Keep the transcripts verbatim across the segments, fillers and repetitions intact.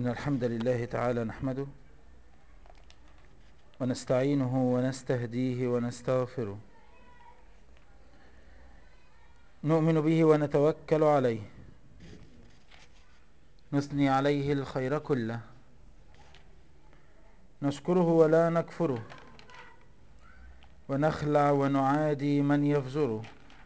إن الحمد لله تعالى نحمده ونستعينه ونستهديه ونستغفره، نؤمن به ونتوكل عليه، نثني عليه الخير كله، نشكره ولا نكفره، ونخلع ونعادي من يفجره،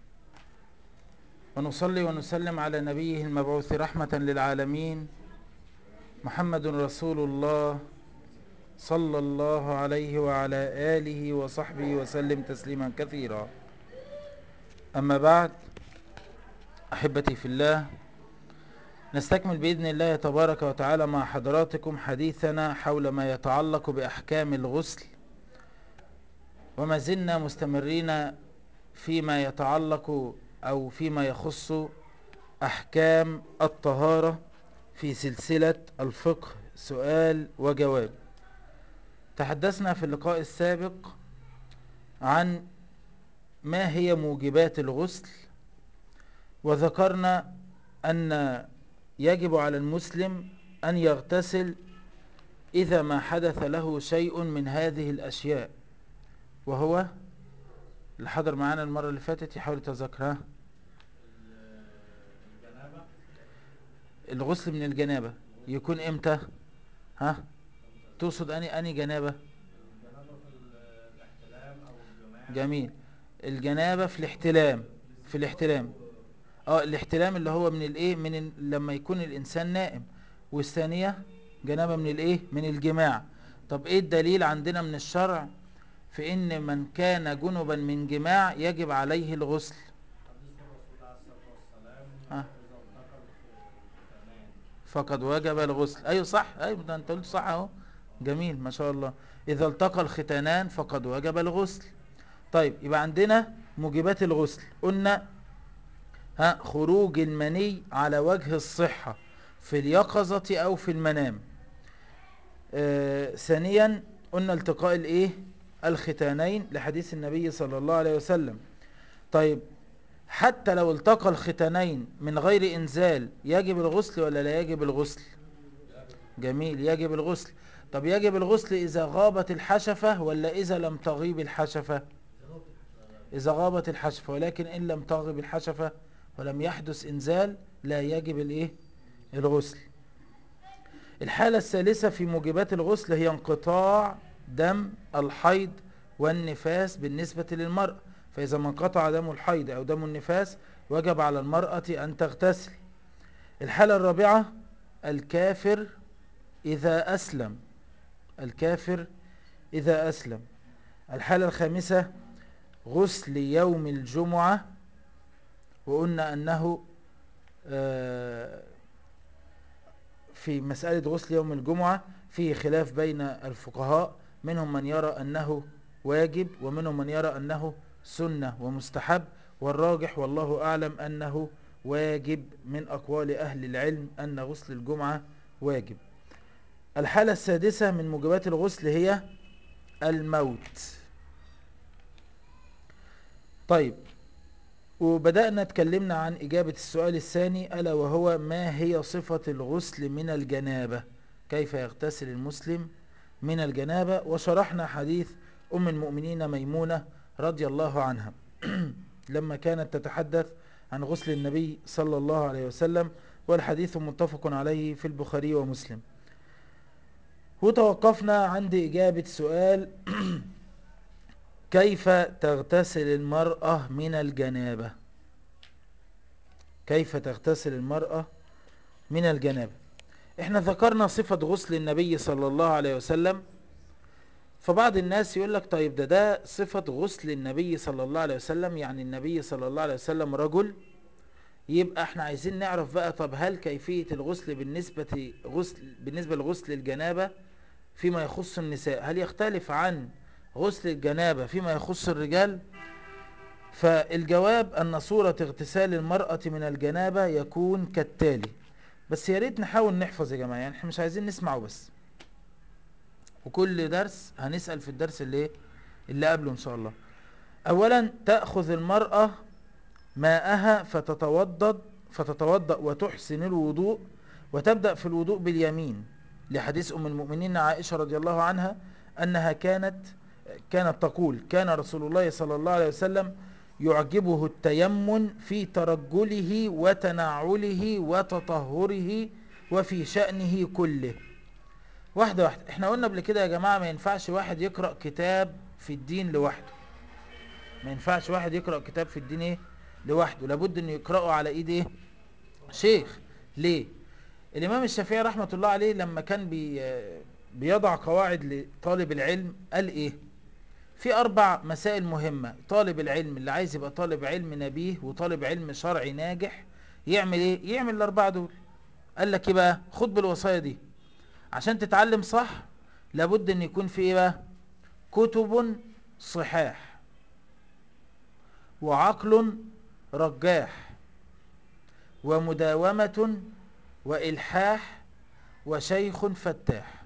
ونصلي ونسلم على نبيه المبعوث رحمة للعالمين محمد رسول الله صلى الله عليه وعلى آله وصحبه وسلم تسليما كثيرا. أما بعد، أحبتي في الله، نستكمل بإذن الله تبارك وتعالى مع حضراتكم حديثنا حول ما يتعلق بأحكام الغسل، وما زلنا مستمرين فيما يتعلق أو فيما يخص أحكام الطهارة في سلسلة الفقه سؤال وجواب. تحدثنا في اللقاء السابق عن ما هي موجبات الغسل، وذكرنا أن يجب على المسلم أن يغتسل إذا ما حدث له شيء من هذه الأشياء، وهو اللي حضر معانا المرة اللي فاتت يحاول يتذكرها. الجنابة. الغسل من الجنابة يكون إمتى؟ ها؟ تقصد أني أني جنابة؟ الجنابة في الاحتلام أو الجماع جميل. أو الجنابة في الاحتلام. في الاستيقاظ الاحتلام أو اه الاحتلام اللي هو من الايه من ال... لما يكون الانسان نائم. والثانية جنابة من الايه من الجماع. طب ايه الدليل عندنا من الشرع في ان من كان جنبا من جماع يجب عليه الغسل؟ حديث الرسول عليه الصلاة والسلام ها؟ إذا التقى الخ- الختانان فقد وجب الغسل. ايوه صح، ايوه ده انت قلت صح اهو. اه جميل ما شاء الله. اذا التقى الختانان فقد وجب الغسل. طيب يبقى عندنا موجبات الغسل. قلنا ها خروج المني على وجه الصحة في اليقظة او في المنام. آه ثانيا قلنا التقاء الايه الختانين لحديث النبي صلى الله عليه وسلم. طيب حتى لو التقى الختانين من غير انزال يجب الغسل ولا لا يجب الغسل؟ جميل، يجب الغسل. طب يجب الغسل اذا غابت الحشفة ولا اذا لم تغيب الحشفة؟ اذا غابت الحشفة، ولكن ان لم تغب الحشفة ولم يحدث انزال لا يجب الايه الغسل. الحالة الثالثة في موجبات الغسل هي انقطاع دم الحيض والنفاس بالنسبة للمرأة، فإذا ما انقطع دم الحيض أو دم النفاس وجب على المرأة أن تغتسل. الحالة الرابعة الكافر إذا أسلم. الكافر إذا أسلم. الحالة الخامسة غسل يوم الجمعة، وقلنا أنه آه في مسألة غسل يوم الجمعة في خلاف بين الفقهاء، منهم من يرى أنه واجب ومنهم من يرى أنه سنة ومستحب، والراجح والله أعلم أنه واجب من أقوال أهل العلم أن غسل الجمعة واجب. الحالة السادسة من موجبات الغسل هي الموت. طيب، وبدأنا اتكلمنا عن إجابة السؤال الثاني ألا وهو ما هي صفة الغسل من الجنابة، كيف يغتسل المسلم من الجنابة، وشرحنا حديث أم المؤمنين ميمونة رضي الله عنها لما كانت تتحدث عن غسل النبي صلى الله عليه وسلم، والحديث متفق عليه في البخاري ومسلم. وتوقفنا عند إجابة سؤال كيف تغتسل المرأة من الجنابة. كيف تغتسل المرأة من الجنابة؟ احنا ذكرنا صفة غسل النبي صلى الله عليه وسلم، فبعض الناس يقول لك طيب ده ده صفة غسل النبي صلى الله عليه وسلم، يعني النبي صلى الله عليه وسلم رجل، يبقى احنا عايزين نعرف بقى طب هل كيفية الغسل بالنسبة غسل بالنسبة لغسل الجنابة فيما يخص النساء هل يختلف عن غسل الجنابة فيما يخص الرجال؟ فالجواب أن صورة اغتسال المرأة من الجنابة يكون كالتالي، بس يا ريت نحاول نحفظ يا جماعة، يعني احنا مش عايزين نسمعه بس، وكل درس هنسأل في الدرس اللي اللي قبله إن شاء الله. أولا تأخذ المرأة ماءها فتتوضأ فتتوضأ وتحسن الوضوء، وتبدأ في الوضوء باليمين، لحديث أم المؤمنين عائشة رضي الله عنها أنها كانت كانت تقول كان رسول الله صلى الله عليه وسلم يعجبه التيمن في ترجله وتنعله وتطهره وفي شأنه كله. واحدة واحدة، احنا قلنا قبل كده يا جماعة ما ينفعش واحد يقرأ كتاب في الدين لوحده. ما ينفعش واحد يقرأ كتاب في الدين ايه لوحده، لابد انه يقرأه على ايد ايه شيخ. ليه؟ الامام الشافعي رحمة الله عليه لما كان بي بيضع قواعد لطالب العلم قال ايه؟ في اربع مسائل مهمة طالب العلم اللي عايز يبقى طالب علم نبيه وطالب علم شرعي ناجح يعمل ايه؟ يعمل الاربعة دول. قال لك ايه بقى؟ خد بالوصايا دي. عشان تتعلم صح لابد ان يكون في ايه بقى؟ كتب صحاح، وعقل رجاح، ومداومة وإلحاح، وشيخ فتاح.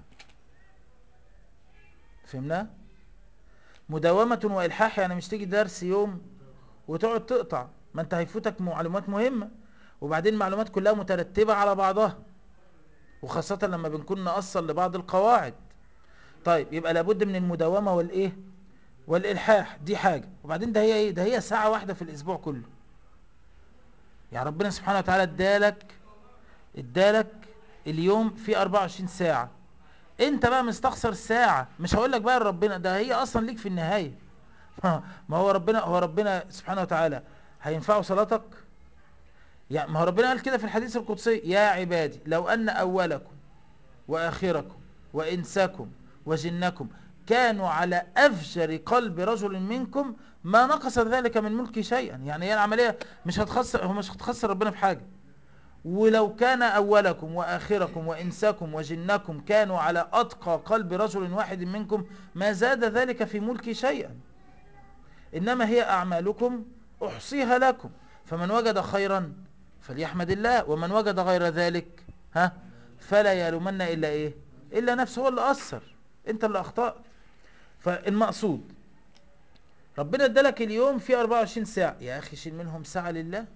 فهمنا؟ مداومة وإلحاح يعني مش تيجي درس يوم وتقعد تقطع، ما انت هيفوتك معلومات مهمة، وبعدين معلومات كلها مترتبة على بعضها، وخاصة لما بنكون نأصل لبعض القواعد. طيب يبقى لابد من المداومة والإيه والإلحاح، دي حاجة. وبعدين ده هي إيه؟ ده هي ساعة واحدة في الأسبوع كله. يعني ربنا سبحانه وتعالى ادالك ادالك اليوم فيه أربعة وعشرين ساعة، انت بقى مستخسر ساعة. مش هقول لك بقى ربنا ده هي اصلا ليك في النهاية. ما هو ربنا هو ربنا سبحانه وتعالى هينفعه صلاتك؟ يعني ما هو ربنا قال كده في الحديث القدسي: يا عبادي لو ان اولكم واخركم وانسكم وجنكم كانوا على افجر قلب رجل منكم ما نقص ذلك من ملكي شيئا. يعني هي العملية مش هتخسر، هو مش هتخسر ربنا في حاجة. ولو كان أولكم وآخركم وإنسكم وجنكم كانوا على أتقى قلب رجل واحد منكم ما زاد ذلك في ملكي شيئا. إنما هي أعمالكم أحصيها لكم، فمن وجد خيرا فليحمد الله، ومن وجد غير ذلك ها فلا يلومن إلا إيه إلا نفسه. هو اللي أثر، أنت اللي أخطأت. فالمقصود ربنا ادالك اليوم في أربعة وعشرين ساعة، يا أخي شيل منهم ساعة لله.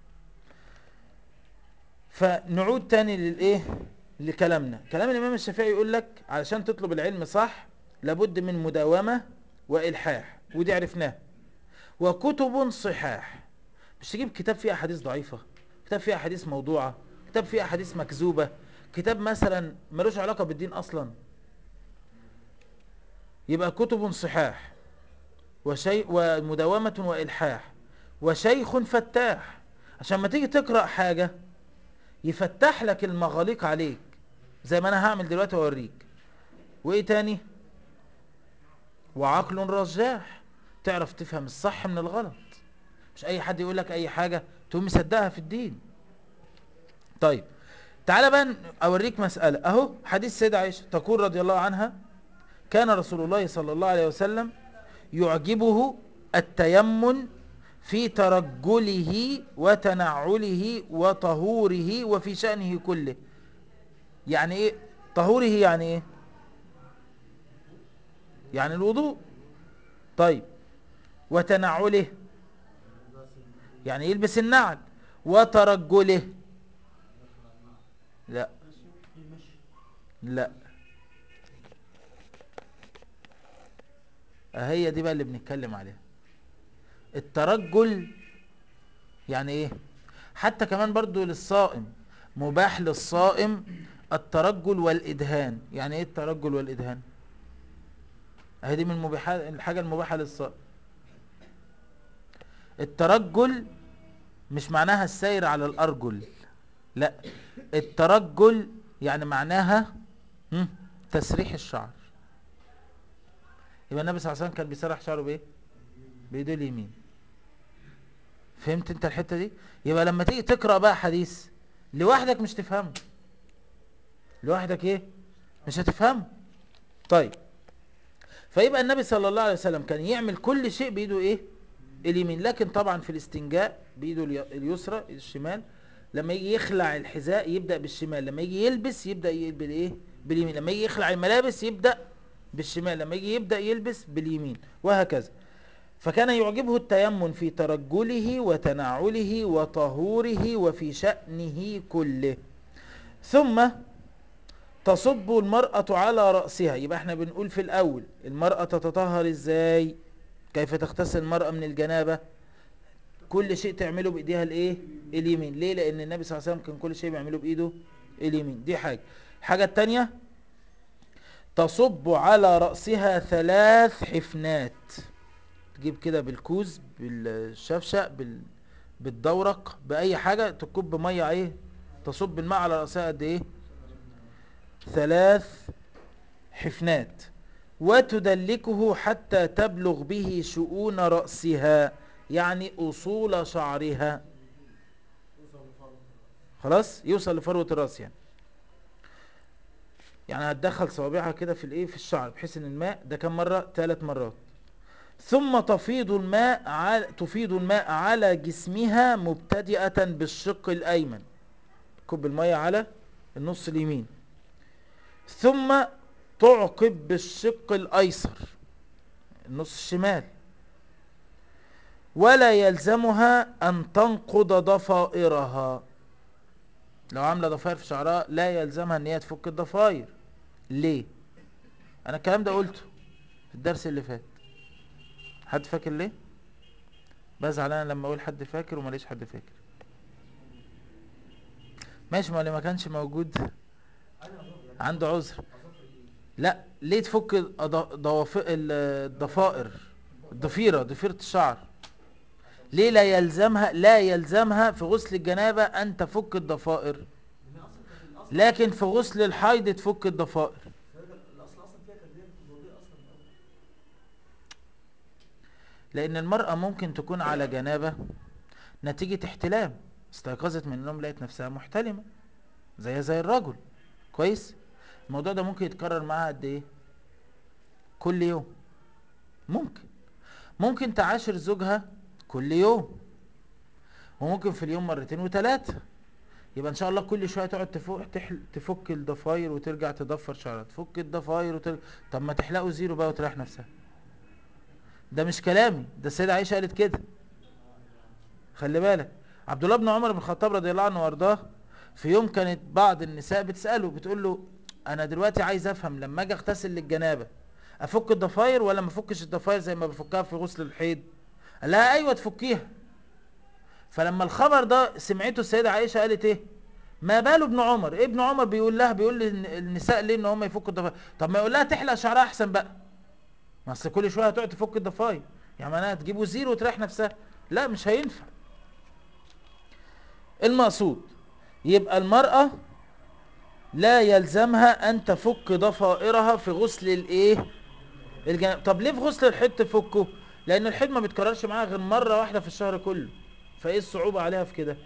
فنعود تاني للايه لكلامنا. كلام الامام الشافعي يقول لك علشان تطلب العلم صح لابد من مداومة والحاح، ودي عرفناه، وكتب صحاح. مش تجيب كتاب فيه احاديث ضعيفة، كتاب فيه احاديث موضوعة، كتاب فيه احاديث مكذوبة، كتاب مثلا ملوش علاقة بالدين اصلا. يبقى كتب صحاح وشيء ومداومة والحاح وشيخ فتاح، عشان ما تيجي تقرأ حاجة يفتح لك المغاليق عليك زي ما انا هعمل دلوقتي واوريك. وايه تاني؟ وعقل رجاح، تعرف تفهم الصح من الغلط. مش اي حد يقول لك اي حاجة تقوم مصدقها في الدين. طيب تعالى بقى اوريك مسألة. اهو حديث سيدة عائشة تقول رضي الله عنها: كان رسول الله صلى الله عليه وسلم يعجبه التيمن في ترجله وتنعله وطهوره وفي شأنه كله. يعني ايه طهوره؟ يعني ايه؟ يعني الوضوء. طيب وتنعله يعني يلبس النعل. وترجله لا لا، هي دي بقى اللي بنتكلم عليها. الترجل يعني ايه؟ حتى كمان برضو للصائم مباح للصائم الترجل والإدهان. يعني ايه الترجل والإدهان؟ اهي دي من المباحات، الحاجة المباحة للصائم. الترجل مش معناها السير على الأرجل، لا، الترجل يعني معناها هم، تسريح الشعر. يبقى النبي صلى الله عليه وسلم كان بيسرح شعره بايه؟ بايده اليمين. فهمت انت الحتة دي؟ يبقى لما تيجي تقرأ بقى حديث لوحدك مش تفهمه، لوحدك ايه مش هتفهمه. طيب فيبقى النبي صلى الله عليه وسلم كان يعمل كل شيء بايده ايه اليمين، لكن طبعا في الاستنجاء بايده اليسرى الشمال. لما يجي يخلع الحذاء يبدأ بالشمال، لما يجي يلبس يبدأ بالايه باليمين، لما يجي يخلع الملابس يبدأ بالشمال، لما يجي يبدأ يلبس باليمين، وهكذا. فكان يعجبه التيمن في ترجله وتنعله وطهوره وفي شأنه كله. ثم تصب المرأة على رأسها. يبقى احنا بنقول في الأول المرأة تتطهر ازاي؟ كيف تغتسل المرأة من الجنابة؟ كل شيء تعمله بإيديها الايه؟ اليمين. ليه؟ لأن النبي صلى الله عليه وسلم كان كل شيء بيعمله بإيده اليمين. دي حاجة. الحاجة التانية تصب على رأسها ثلاث حفنات. تجيب كده بالكوز، بالشفشق، بال... بالدورق، بأي حاجة، تكب مية ايه، تصب الماء على رأسها قد ايه؟ ثلاث حفنات. وتدلكه حتى تبلغ به شؤون رأسها، يعني أصول شعرها. خلاص، يوصل لفروة الرأس يعني. يعني هتدخل صوابعها كده في الايه، في الشعر، بحيث ان الماء ده كم مرة؟ ثلاث مرات. ثم تفيض الماء على تفيض الماء على جسمها مبتدئة بالشق الأيمن. كب المية على النص اليمين، ثم تعقب بالشق الأيسر، النص الشمال. ولا يلزمها أن تنقض ضفائرها. لو عاملة ضفائر في شعرها لا يلزمها أن هي تفك الضفائر. ليه؟ أنا الكلام ده قلته في الدرس اللي فات. حد فاكر ليه؟ بزعل أنا لما أقول حد فاكر وماليش حد فاكر. ماشي، ما اللي ما كانش موجود عنده عذر. لا، ليه تفك الض- ضوافر الضفائر، الضفيرة، ضفيرة الشعر؟ ليه لا يلزمها لا يلزمها في غسل الجنابة أن تفك الضفائر، لكن في غسل الحيض تفك الضفائر؟ لأن المرأة ممكن تكون على جنابة نتيجة احتلام، استيقظت من النوم لقيت نفسها محتلمة زيها زي الرجل. كويس. الموضوع ده ممكن يتكرر معاها قد ايه؟ كل يوم. ممكن ممكن تعاشر زوجها كل يوم، وممكن في اليوم مرتين وثلاثة. يبقى ان شاء الله كل شويه تقعد تفك تحل تفك الضفاير وترجع تضفر شعرها، تفك الضفاير وترجع. طب ما تحلقوا زيرو بقى وتريح نفسها. ده مش كلامي، ده السيدة عائشة قالت كده. خلي بالك، عبد الله بن عمر بن الخطاب رضي الله عنه وارضاه، في يوم كانت بعض النساء بتسأله، بتقول له انا دلوقتي عايز افهم لما اجي اغتسل للجنابة افك الضفاير ولا ما افكش الضفاير زي ما بفكها في غسل الحيض؟ قال لها ايوه تفكيها. فلما الخبر ده سمعته السيدة عائشة قالت ايه؟ ما باله ابن عمر؟ إيه ابن عمر بيقول لها، بيقول للنساء ليه ان هم يفكوا الضفاير؟ طب ما يقول لها تحلق شعرها احسن بقى، ما اصل كل شويه هتقعد تفك الضفاير، يعني معناها تجيبوا زيرو وتريح نفسها؟ لا، مش هينفع. المقصود يبقى المرأة لا يلزمها ان تفك ضفائرها في غسل الايه، الجناب. طب ليه في غسل الحيض تفكه؟ لان الحيض ما بيتكررش معاها غير مرة واحدة في الشهر كله، فايه الصعوبة عليها في كده؟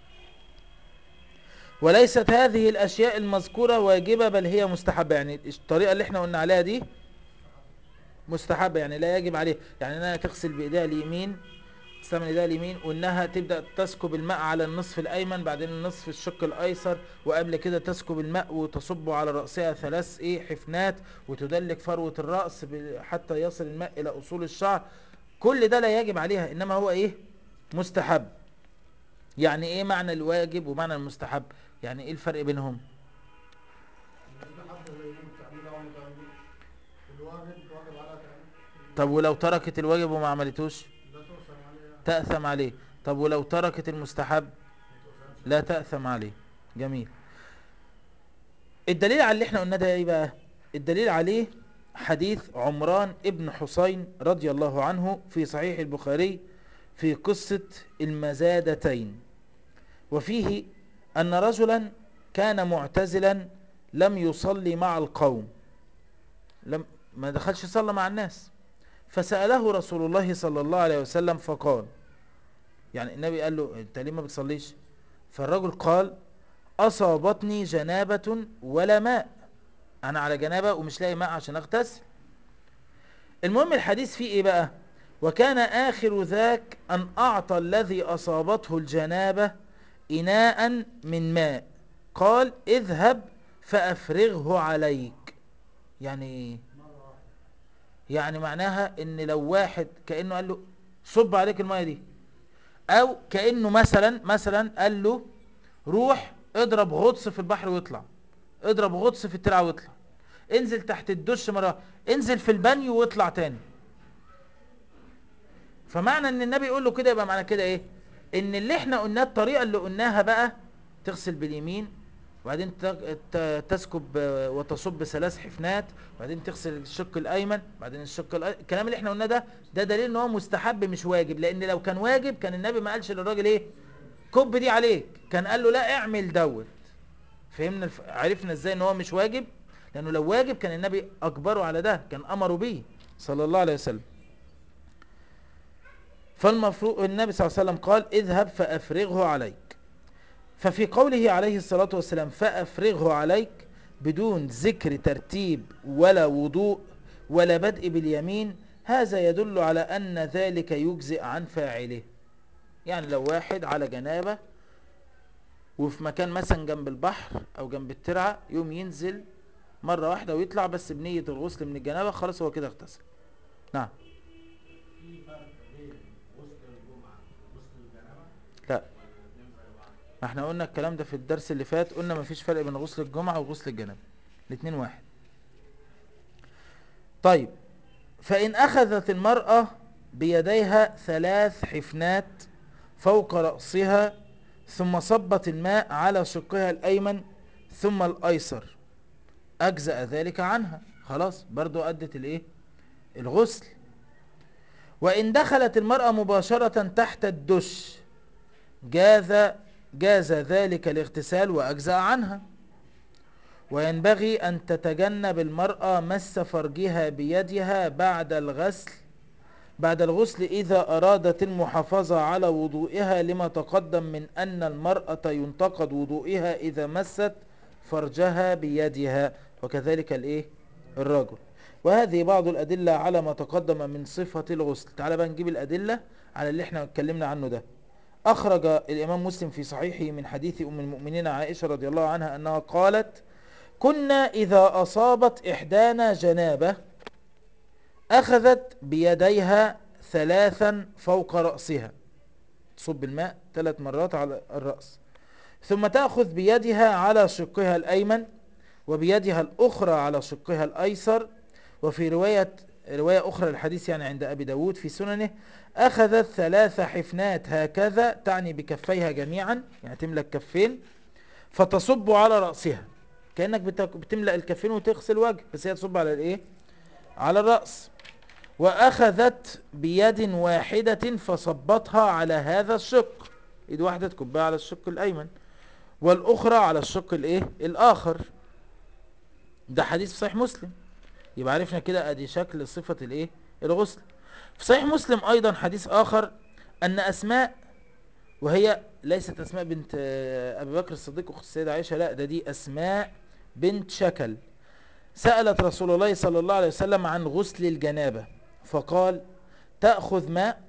وليست هذه الاشياء المذكورة واجبة، بل هي مستحبة. يعني الطريقة اللي احنا قلنا عليها دي مستحبة، يعني لا يجب عليه. يعني انها تغسل بايديها اليمين، تستعمل ايديها اليمين، وانها تبدأ تسكب الماء على النصف الايمن، بعدين النصف الشق الايسر، وقبل كده تسكب الماء وتصب على رأسها ثلاث ايه حفنات، وتدلك فروة الرأس حتى يصل الماء الى اصول الشعر. كل ده لا يجب عليها، انما هو ايه؟ مستحب. يعني ايه معنى الواجب ومعنى المستحب؟ يعني ايه الفرق بينهم؟ المستحب اللي يجب تعملها وما تعملوش، الواجب واجب عليها تعمل. طب ولو تركت الواجب وما عملتوش؟ لا تؤثم عليها. تأثم عليه. طب ولو تركت المستحب؟ ما تؤثمش لا عليها. تأثم عليه. جميل. الدليل على اللي احنا قلنا ده ايه بقى؟ الدليل عليه حديث عمران ابن حسين رضي الله عنه في صحيح البخاري في قصة المزادتين، وفيه أن رجلا كان معتزلا لم يصلي مع القوم، لم ما دخلش صلى مع الناس، فسأله رسول الله صلى الله عليه وسلم فقال، يعني النبي قال له انت ليه ما بتصليش؟ فالرجل قال أصابتني جنابة ولا ماء، انا على جنابه ومش لاقي ماء عشان اغتسل. المهم الحديث فيه ايه بقى؟ وكان اخر ذاك ان اعطى الذي اصابته الجنابه اناء من ماء، قال اذهب فافرغه عليك. يعني ايه؟ يعني معناها ان لو واحد كانه قال له صب عليك الميه دي، او كانه مثلا مثلا قال له روح اضرب غطس في البحر واطلع، اضرب غطس في الترعة واطلع، انزل تحت الدش مرة، انزل في البانيو واطلع تاني. فمعنى ان النبي يقول له كده يبقى معنى كده ايه؟ ان اللي احنا قلناه الطريقة اللي قلناها بقى، تغسل باليمين وبعدين ت- ت- تسكب آه، وتصب ثلاث حفنات، وبعدين تغسل الشق الايمن، بعدين الشق الأيمن. الكلام اللي احنا قلناه ده ده دليل ان هو مستحب مش واجب، لان لو كان واجب كان النبي ما قالش للراجل ايه؟ كب دي عليك، كان قال له لا اعمل دوت. فهمنا الف... عرفنا ازاي ان هو مش واجب، لانه لو واجب كان النبي اجبره على ده، كان امره به صلى الله عليه وسلم. فالمفروض النبي صلى الله عليه وسلم قال اذهب فافرغه عليك. ففي قوله عليه الصلاة والسلام فافرغه عليك بدون ذكر ترتيب ولا وضوء ولا بدء باليمين، هذا يدل على ان ذلك يجزئ عن فاعله. يعني لو واحد على جنابه وفي مكان مثلا جنب البحر او جنب الترعة، يوم ينزل مرة واحدة ويطلع بس بنية الغسل من الجنابة، خلاص هو كده اغتسل. نعم. في فرق بين غسل الجمعة وغسل الجنابة لا، ولا الاتنين زي بعض؟ ما احنا قلنا الكلام ده في الدرس اللي فات، قلنا ما فيش فرق بين غسل الجمعة وغسل الجنابة، الاتنين واحد. طيب، فإن أخذت المرأة بيديها ثلاث حفنات فوق رأسها، ثم صبت الماء على شقها الأيمن ثم الأيسر، أجزأ ذلك عنها، خلاص برضو أدت الإيه؟ الغسل. وإن دخلت المرأة مباشرة تحت الدش، جاز جاز ذلك الاغتسال وأجزأ عنها. وينبغي أن تتجنب المرأة مس فرجها بيدها بعد الغسل بعد الغسل إذا أرادت المحافظة على وضوئها، لما تقدم من أن المرأة ينتقد وضوئها إذا مست فرجها بيدها، وكذلك الإيه؟ الرجل. وهذه بعض الأدلة على ما تقدم من صفة الغسل. تعال بقى نجيب الأدلة على اللي احنا اتكلمنا عنه ده. أخرج الإمام مسلم في صحيحه من حديث أم المؤمنين عائشة رضي الله عنها أنها قالت كنا إذا أصابت إحدانا جنابة أخذت بيديها ثلاثا فوق رأسها، تصب الماء ثلاث مرات على الرأس، ثم تأخذ بيدها على شقها الأيمن وبيدها الأخرى على شقها الأيسر. وفي رواية رواية أخرى للحديث يعني عند أبي داود في سننه، أخذت ثلاث حفنات هكذا، تعني بكفيها جميعا، يعني تملأ الكفين، فتصب على رأسها، كأنك بت- بتملأ الكفين وتغسل وجه، بس هي تصب على الإيه؟ على الرأس. وأخذت بيد واحدة فصبتها على هذا الشق، ايد واحدة تكبها على الشق الأيمن والأخرى على الشق الإيه؟ الآخر. ده حديث في صحيح مسلم. يبقى عرفنا كده ادي شكل صفة الإيه؟ الغسل. في صحيح مسلم أيضا حديث آخر أن أسماء، وهي ليست أسماء بنت آه، أبي بكر الصديق أخت السيدة عائشة، لا ده دي أسماء بنت شكل، سألت رسول الله صلى الله عليه وسلم عن غسل الجنابة، فقال تأخذ ماء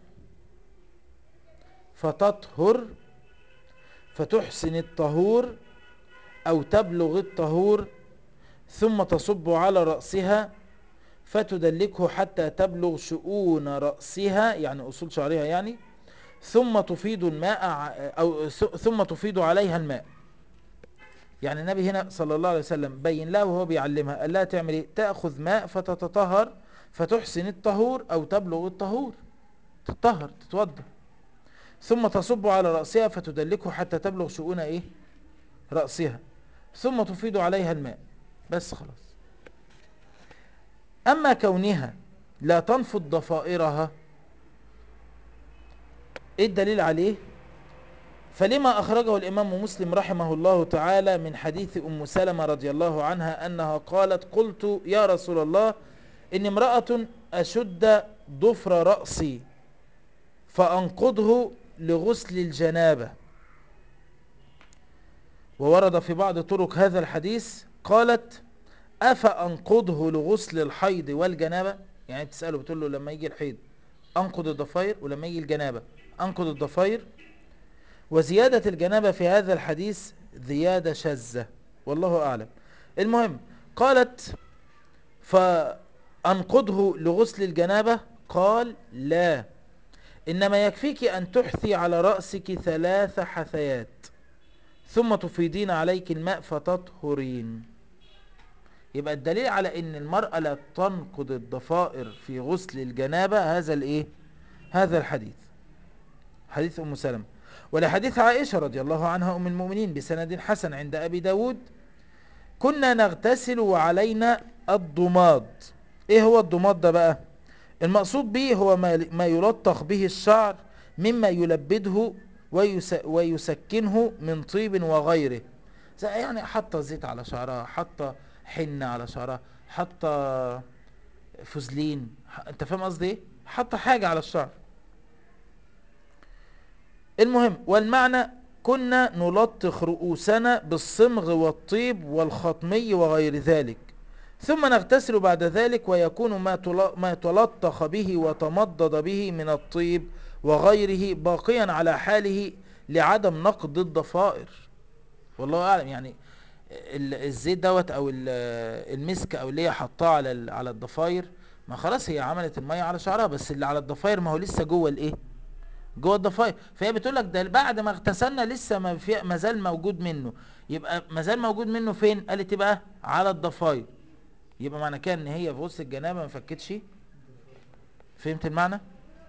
فتطهر فتحسن الطهور أو تبلغ الطهور، ثم تصب على رأسها فتدلكه حتى تبلغ شؤون رأسها، يعني أصول شعرها يعني، ثم تفيض الماء ع- أو ث- ثم تفيض عليها الماء. يعني النبي هنا صلى الله عليه وسلم بين لها وهو بيعلمها، قال لها تعمل ايه؟ تأخذ ماء فتتطهر فتحسن الطهور أو تبلغ الطهور، تتطهر تتوضا، ثم تصب على رأسها فتدلكه حتى تبلغ شؤون ايه؟ رأسها، ثم تفيض عليها الماء، بس خلاص. أما كونها لا تنفض ضفائرها، ايه الدليل عليه؟ فلما أخرجه الإمام مسلم رحمه الله تعالى من حديث أم سلمة رضي الله عنها أنها قالت قلت يا رسول الله إن امرأة أشد ضفر رأسي فأنقضه لغسل الجنابة. وورد في بعض طرق هذا الحديث قالت أفأنقضه لغسل الحيض والجنابة، يعني تسأله بتقول له لما يجي الحيض أنقض الضفاير ولما يجي الجنابة أنقض الضفاير. وزيادة الجنابة في هذا الحديث زيادة شاذة والله أعلم. المهم قالت فأنقضه لغسل الجنابة، قال لا، إنما يكفيك أن تحثي على رأسك ثلاث حثيات ثم تفيضين عليك الماء فتطهرين. يبقى الدليل على ان المرأة لا تنقض الضفائر في غسل الجنابة هذا الايه، هذا الحديث، حديث ام سلمة. ولحديث عائشة رضي الله عنها ام المؤمنين بسند حسن عند ابي داود: كنا نغتسل وعلينا الضماد. ايه هو الضماد ده بقى؟ المقصود به هو ما ما يلطخ به الشعر مما يلبده ويس ويسكنه من طيب وغيره. زي يعني حاطه زيت على شعرها، حاطه حنة على شعرها، حاطه فوزلين، ح- انت فاهم قصدي ايه، حاطه حاجة على الشعر. المهم، والمعنى كنا نلطخ رؤوسنا بالصمغ والطيب والخطمي وغير ذلك، ثم نغتسل بعد ذلك، ويكون ما تل- ما تلطخ به وتمضض به من الطيب وغيره باقيا على حاله لعدم نقض الضفائر. والله اعلم يعني ال- الزيت دوت او ال- المسك او اللي هي حطاه على ال- على الضفاير، ما خلاص هي عملت المية على شعرها، بس اللي على الضفاير ما هو لسه جوه الايه، جوه الضفاير. فهي بتقول لك ده بعد ما اغتسلنا لسه ما في ما زال موجود منه. يبقى ما زال موجود منه فين؟ قالت يبقى على الضفاير. يبقى معنى كده ان هي في غسل الجنابه ما فكتش. فهمت المعنى؟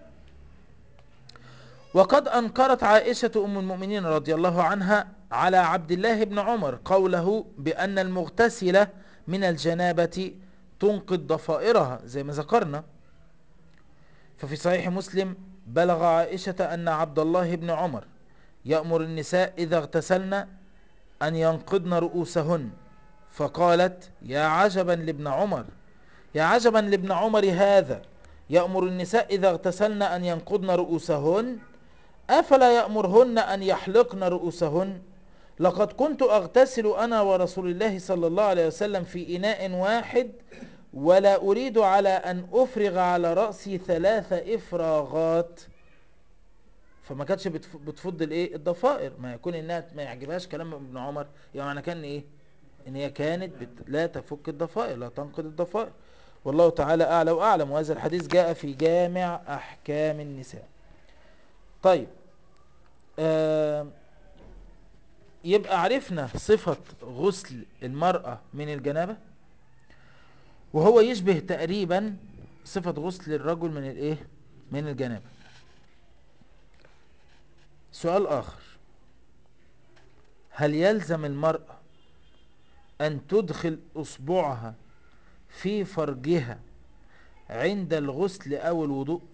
وقد انكرت عائشه ام المؤمنين رضي الله عنها على عبد الله بن عمر قوله بان المغتسله من الجنابه تنقض ضفائرها زي ما ذكرنا. ففي صحيح مسلم: بلغ عائشه ان عبد الله بن عمر يأمر النساء إذا اغتسلن أن ينقضن رؤوسهن، فقالت: يا عجبا لابن عمر، يا عجبا لابن عمر هذا يأمر النساء إذا اغتسلن أن ينقضن رؤوسهن، أفلا يأمرهن أن يحلقن رؤوسهن؟ لقد كنت أغتسل أنا ورسول الله صلى الله عليه وسلم في إناء واحد، ولا أريد على أن أفرغ على رأسي ثلاث إفراغات. فما كانتش بتف- بتفض الايه الضفائر، ما يكون انها ما يعجبهاش كلام ابن عمر، يعني معنى كان ايه، ان هي كانت بت... لا تفك الضفائر، لا تنقض الضفائر. والله تعالى اعلى واعلم. وهذا الحديث جاء في جامع احكام النساء. طيب، آه يبقى عرفنا صفة غسل المرأة من الجنابة، وهو يشبه تقريبا صفة غسل الرجل من الايه، من الجنابة. سؤال اخر: هل يلزم المرأة ان تدخل اصبعها في فرجها عند الغسل او الوضوء؟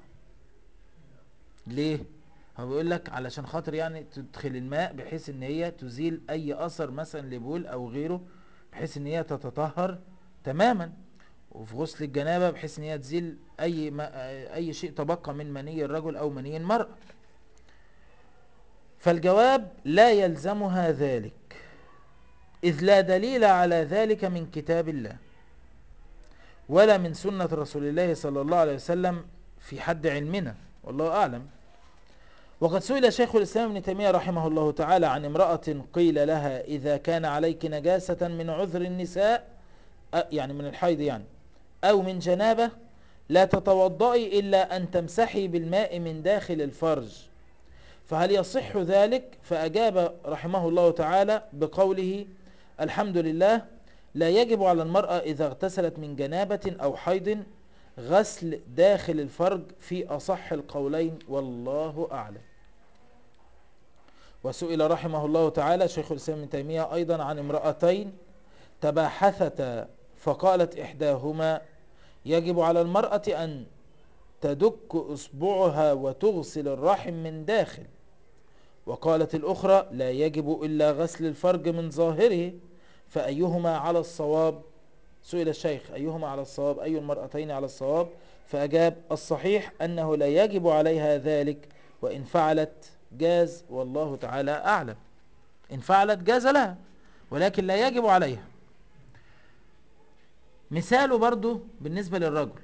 ليه؟ هو بيقول لك علشان خاطر يعني تدخل الماء بحيث ان هي تزيل اي اثر مثلا لبول او غيره، بحيث ان هي تتطهر تماما. وفي غسل الجنابة بحيث ان هي تزيل اي ما اي شيء تبقى من مني الرجل او مني المرأة. فالجواب: لا يلزمها ذلك، اذ لا دليل على ذلك من كتاب الله ولا من سنة رسول الله صلى الله عليه وسلم في حد علمنا، والله أعلم. وقد سئل شيخ الإسلام ابن تيمية رحمه الله تعالى عن امرأة قيل لها: إذا كان عليك نجاسة من عذر النساء، يعني من الحيض يعني، أو من جنابة، لا تتوضئي إلا أن تمسحي بالماء من داخل الفرج، فهل يصح ذلك؟ فأجاب رحمه الله تعالى بقوله: الحمد لله، لا يجب على المرأة إذا اغتسلت من جنابة أو حيض غسل داخل الفرج في أصح القولين، والله أعلم. وسئل رحمه الله تعالى شيخ الإسلام ابن تيمية أيضا عن امرأتين تباحثتا، فقالت إحداهما: يجب على المرأة أن تدك أصبعها وتغسل الرحم من داخل، وقالت الأخرى: لا يجب إلا غسل الفرج من ظاهره، فأيهما على الصواب؟ سئل الشيخ: أيهما على الصواب، أي المرأتين على الصواب؟ فأجاب: الصحيح أنه لا يجب عليها ذلك، وإن فعلت جاز، والله تعالى أعلم. إن فعلت جاز لها، ولكن لا يجب عليها. مثاله برضو بالنسبة للرجل: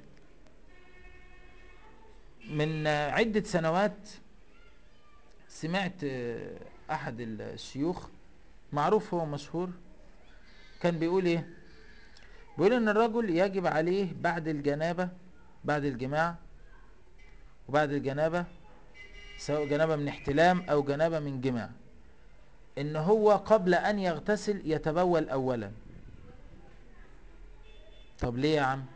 من عدة سنوات سمعت أحد الشيوخ معروف هو مشهور كان بيقول إيه، بيقول إن الرجل يجب عليه بعد الجنابة، بعد الجماع وبعد الجنابة، سواء جنابة من احتلام أو جنابة من جماع، إن هو قبل أن يغتسل يتبول أولا. طب ليه يا عم؟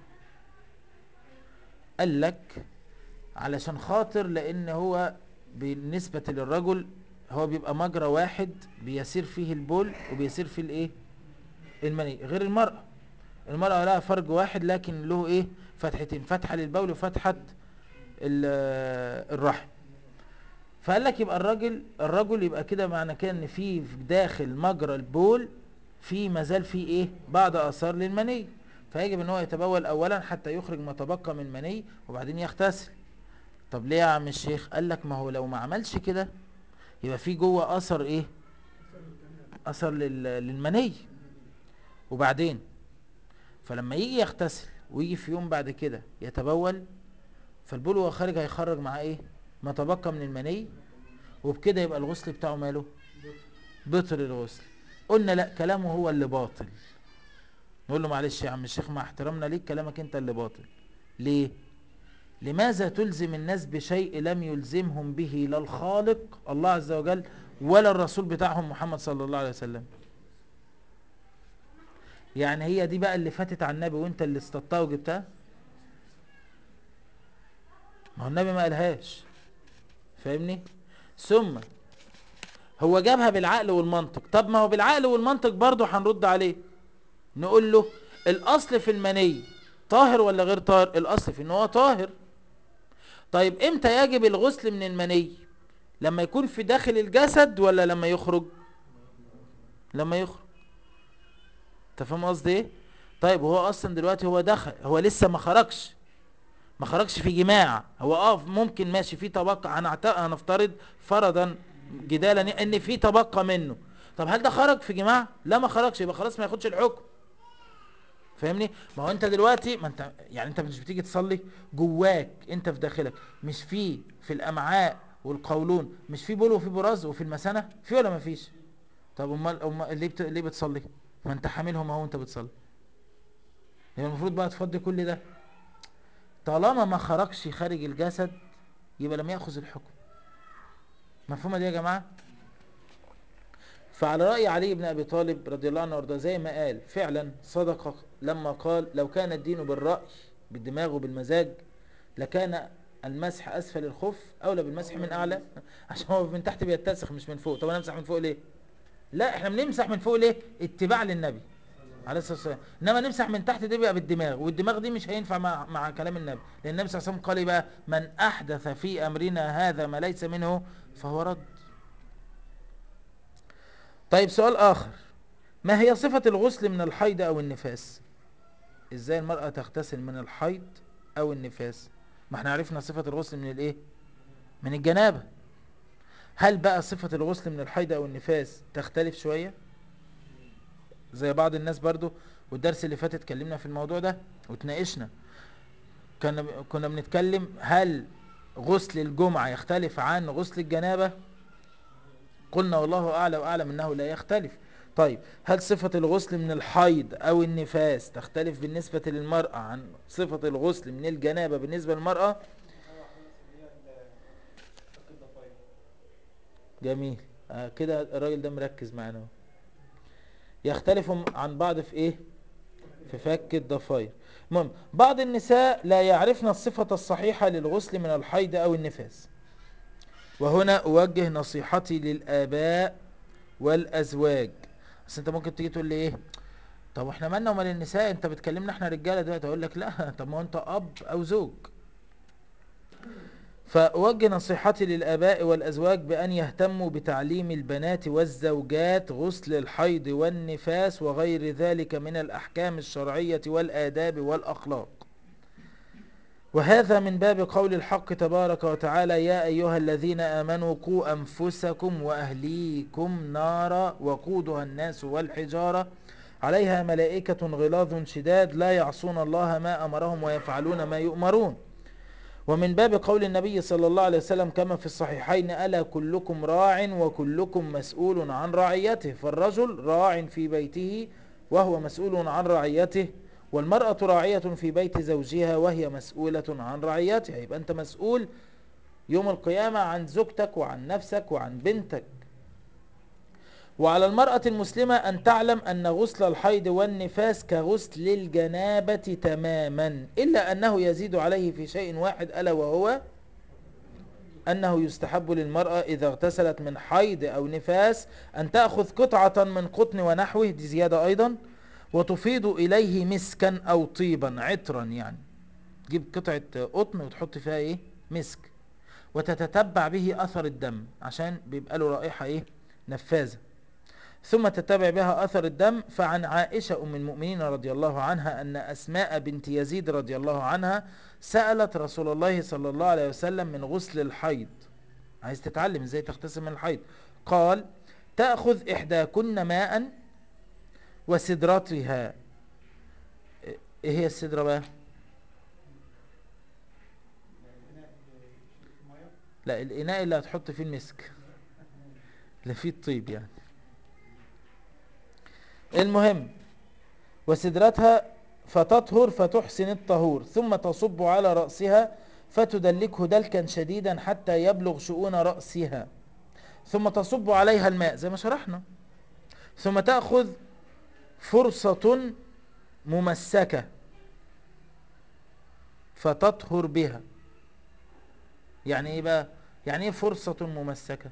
قال لك علشان خاطر لان هو بالنسبة للرجل هو بيبقى مجرى واحد بيسير فيه البول وبيسير فيه الايه، المني، غير المرأة. المرأة لها فرج واحد لكن له ايه، فتحتين، فتحة للبول وفتحة ال- الرحم. فقال لك يبقى الراجل الرجل يبقى كده معنى كده ان في داخل مجرى البول في مازال في ايه، بعض اثار للمني، فيجب ان هو يتبول اولا حتى يخرج ما تبقى من مني وبعدين يغتسل. طب ليه يا عم الشيخ؟ قال لك ما هو لو ما عملش كده يبقى في جوه اثر ايه، اثر لل- للمني. وبعدين فلما يجي يغتسل ويجي في يوم بعد كده يتبول، فالبول وهو خارج هيخرج مع ايه، ما تبقى من المني، وبكده يبقى الغسل بتاعه ماله، بطل الغسل. قلنا لا، كلامه هو اللي باطل. نقول له معلش يا عم الشيخ مع احترامنا ليك كلامك انت اللي باطل. ليه؟ لماذا تلزم الناس بشيء لم يلزمهم به لا الخالق الله عز وجل ولا الرسول بتاعهم محمد صلى الله عليه وسلم؟ يعني هي دي بقى اللي فاتت على النبي وانت اللي استطاع وجبتها؟ ما هو النبي ما قالهاش، فاهمني؟ ثم هو جابها بالعقل والمنطق. طب ما هو بالعقل والمنطق برضه هنرد عليه، نقول له الاصل في المني طاهر ولا غير طاهر؟ الاصل في ان هو طاهر. طيب امتى يجب الغسل من المني؟ لما يكون في داخل الجسد ولا لما يخرج؟ لما يخرج. انت فاهم قصدي ايه؟ طيب هو اصلا دلوقتي هو دخل، هو لسه ما خرجش، ما خرجش في جماع. هو اه ممكن ماشي في طبقة، هنعت- هنفترض فرضا جدالا ان في طبقة منه. طب هل ده خرج في جماع؟ لا ما خرجش، يبقى خلاص ما ياخدش الحكم. فاهمني؟ ما هو انت دلوقتي، ما انت يعني انت مش بتيجي تصلي جواك انت في داخلك مش في في الامعاء والقولون مش في بول وفي براز وفي المثانه، في ولا ما فيش؟ طب امال امال ليه بت... ليه بتصلي؟ ما انت حاملهم اهو وانت بتصلي. يبقى المفروض بقى تفضي كل ده. طالما ما خرجش خارج الجسد يبقى لم ياخذ الحكم. مفهومه دي يا جماعه؟ فعلى رأي علي بن أبي طالب رضي الله عنه وارضاه زي ما قال فعلا صدق لما قال لو كان الدين بالرأي بالدماغ وبالمزاج لكان المسح أسفل الخف أولى بالمسح من أعلى. عشان هو من تحت بيتسخ مش من فوق. طب أنا أمسح من فوق ليه؟ لا احنا بنمسح من فوق ليه؟ اتباع للنبي عليه الصلاة والسلام. انما نمسح من تحت دي بقى بالدماغ، والدماغ دي مش هينفع مع, مع كلام النبي، لان النبي صلى الله عليه وسلم قال ايه بقى؟ من احدث في امرنا هذا ما ليس منه فهو رد. طيب سؤال اخر، ما هي صفة الغسل من الحيض او النفاس؟ ازاي المرأة تغتسل من الحيض او النفاس؟ ما احنا عرفنا صفة الغسل من الايه، من الجنابة. هل بقى صفة الغسل من الحيض او النفاس تختلف شوية زي بعض الناس برضو؟ والدرس اللي فات اتكلمنا في الموضوع ده وتناقشنا. كنا كنا بنتكلم هل غسل الجمعة يختلف عن غسل الجنابة؟ قلنا والله اعلى واعلم انه لا يختلف. طيب هل صفة الغسل من الحيض او النفاس تختلف بالنسبة للمرأة عن صفة الغسل من الجنابة بالنسبة للمرأة؟ جميل. آه كده الراجل ده مركز معنا. يختلف عن بعض في ايه؟ في فك الضفاير. المهم بعض النساء لا يعرفن الصفة الصحيحة للغسل من الحيض او النفاس. وهنا اوجه نصيحتي للآباء والازواج. بس انت ممكن تيجي تقول لي ايه، طب واحنا مالنا ومال النساء؟ انت بتكلمنا احنا رجاله دلوقتي. اقول لك لا، طب ما هو انت اب او زوج. فأوجه نصيحتي للآباء والأزواج بأن يهتموا بتعليم البنات والزوجات غسل الحيض والنفاس وغير ذلك من الأحكام الشرعية والآداب والأخلاق. وهذا من باب قول الحق تبارك وتعالى يا أيها الذين آمنوا قوا أنفسكم وأهليكم نارا وقودها الناس والحجارة عليها ملائكة غلاظ شداد لا يعصون الله ما أمرهم ويفعلون ما يؤمرون. ومن باب قول النبي صلى الله عليه وسلم كما في الصحيحين ألا كلكم راع وكلكم مسؤول عن رعيته. فالرجل راع في بيته وهو مسؤول عن رعيته، والمرأة راعية في بيت زوجها وهي مسؤولة عن رعيتها. يبقى أنت مسؤول يوم القيامة عن زوجتك وعن نفسك وعن بنتك. وعلى المرأة المسلمة أن تعلم أن غسل الحيض والنفاس كغسل الجنابة تماما، إلا أنه يزيد عليه في شيء واحد، ألا وهو أنه يستحب للمرأة إذا اغتسلت من حيض أو نفاس أن تأخذ قطعة من قطن ونحوه، دي زيادة أيضا، وتفيض إليه مسكا أو طيبا عطرا، يعني تجيب قطعة قطن وتحط فيها إيه؟ مسك، وتتتبع به أثر الدم عشان بيبقى له رائحة إيه؟ نفاذة، ثم تتبع بها أثر الدم. فعن عائشة أم المؤمنين رضي الله عنها أن أسماء بنت يزيد رضي الله عنها سألت رسول الله صلى الله عليه وسلم من غسل الحيض، عايز تتعلم ازاي تغتسل من الحيض، قال تأخذ إحداكن ماء وسدرتها. ايه هي السدرة بقى؟ لا، الإناء اللي هتحط فيه المسك، اللي فيه الطيب يعني. المهم، وسدرتها فتطهر فتحسن الطهور، ثم تصب على رأسها فتدلكه دلكا شديدا حتى يبلغ شؤون رأسها، ثم تصب عليها الماء زي ما شرحنا، ثم تأخذ فرصة ممسكة فتطهر بها. يعني ايه بقى؟ يعني ايه فرصة ممسكة؟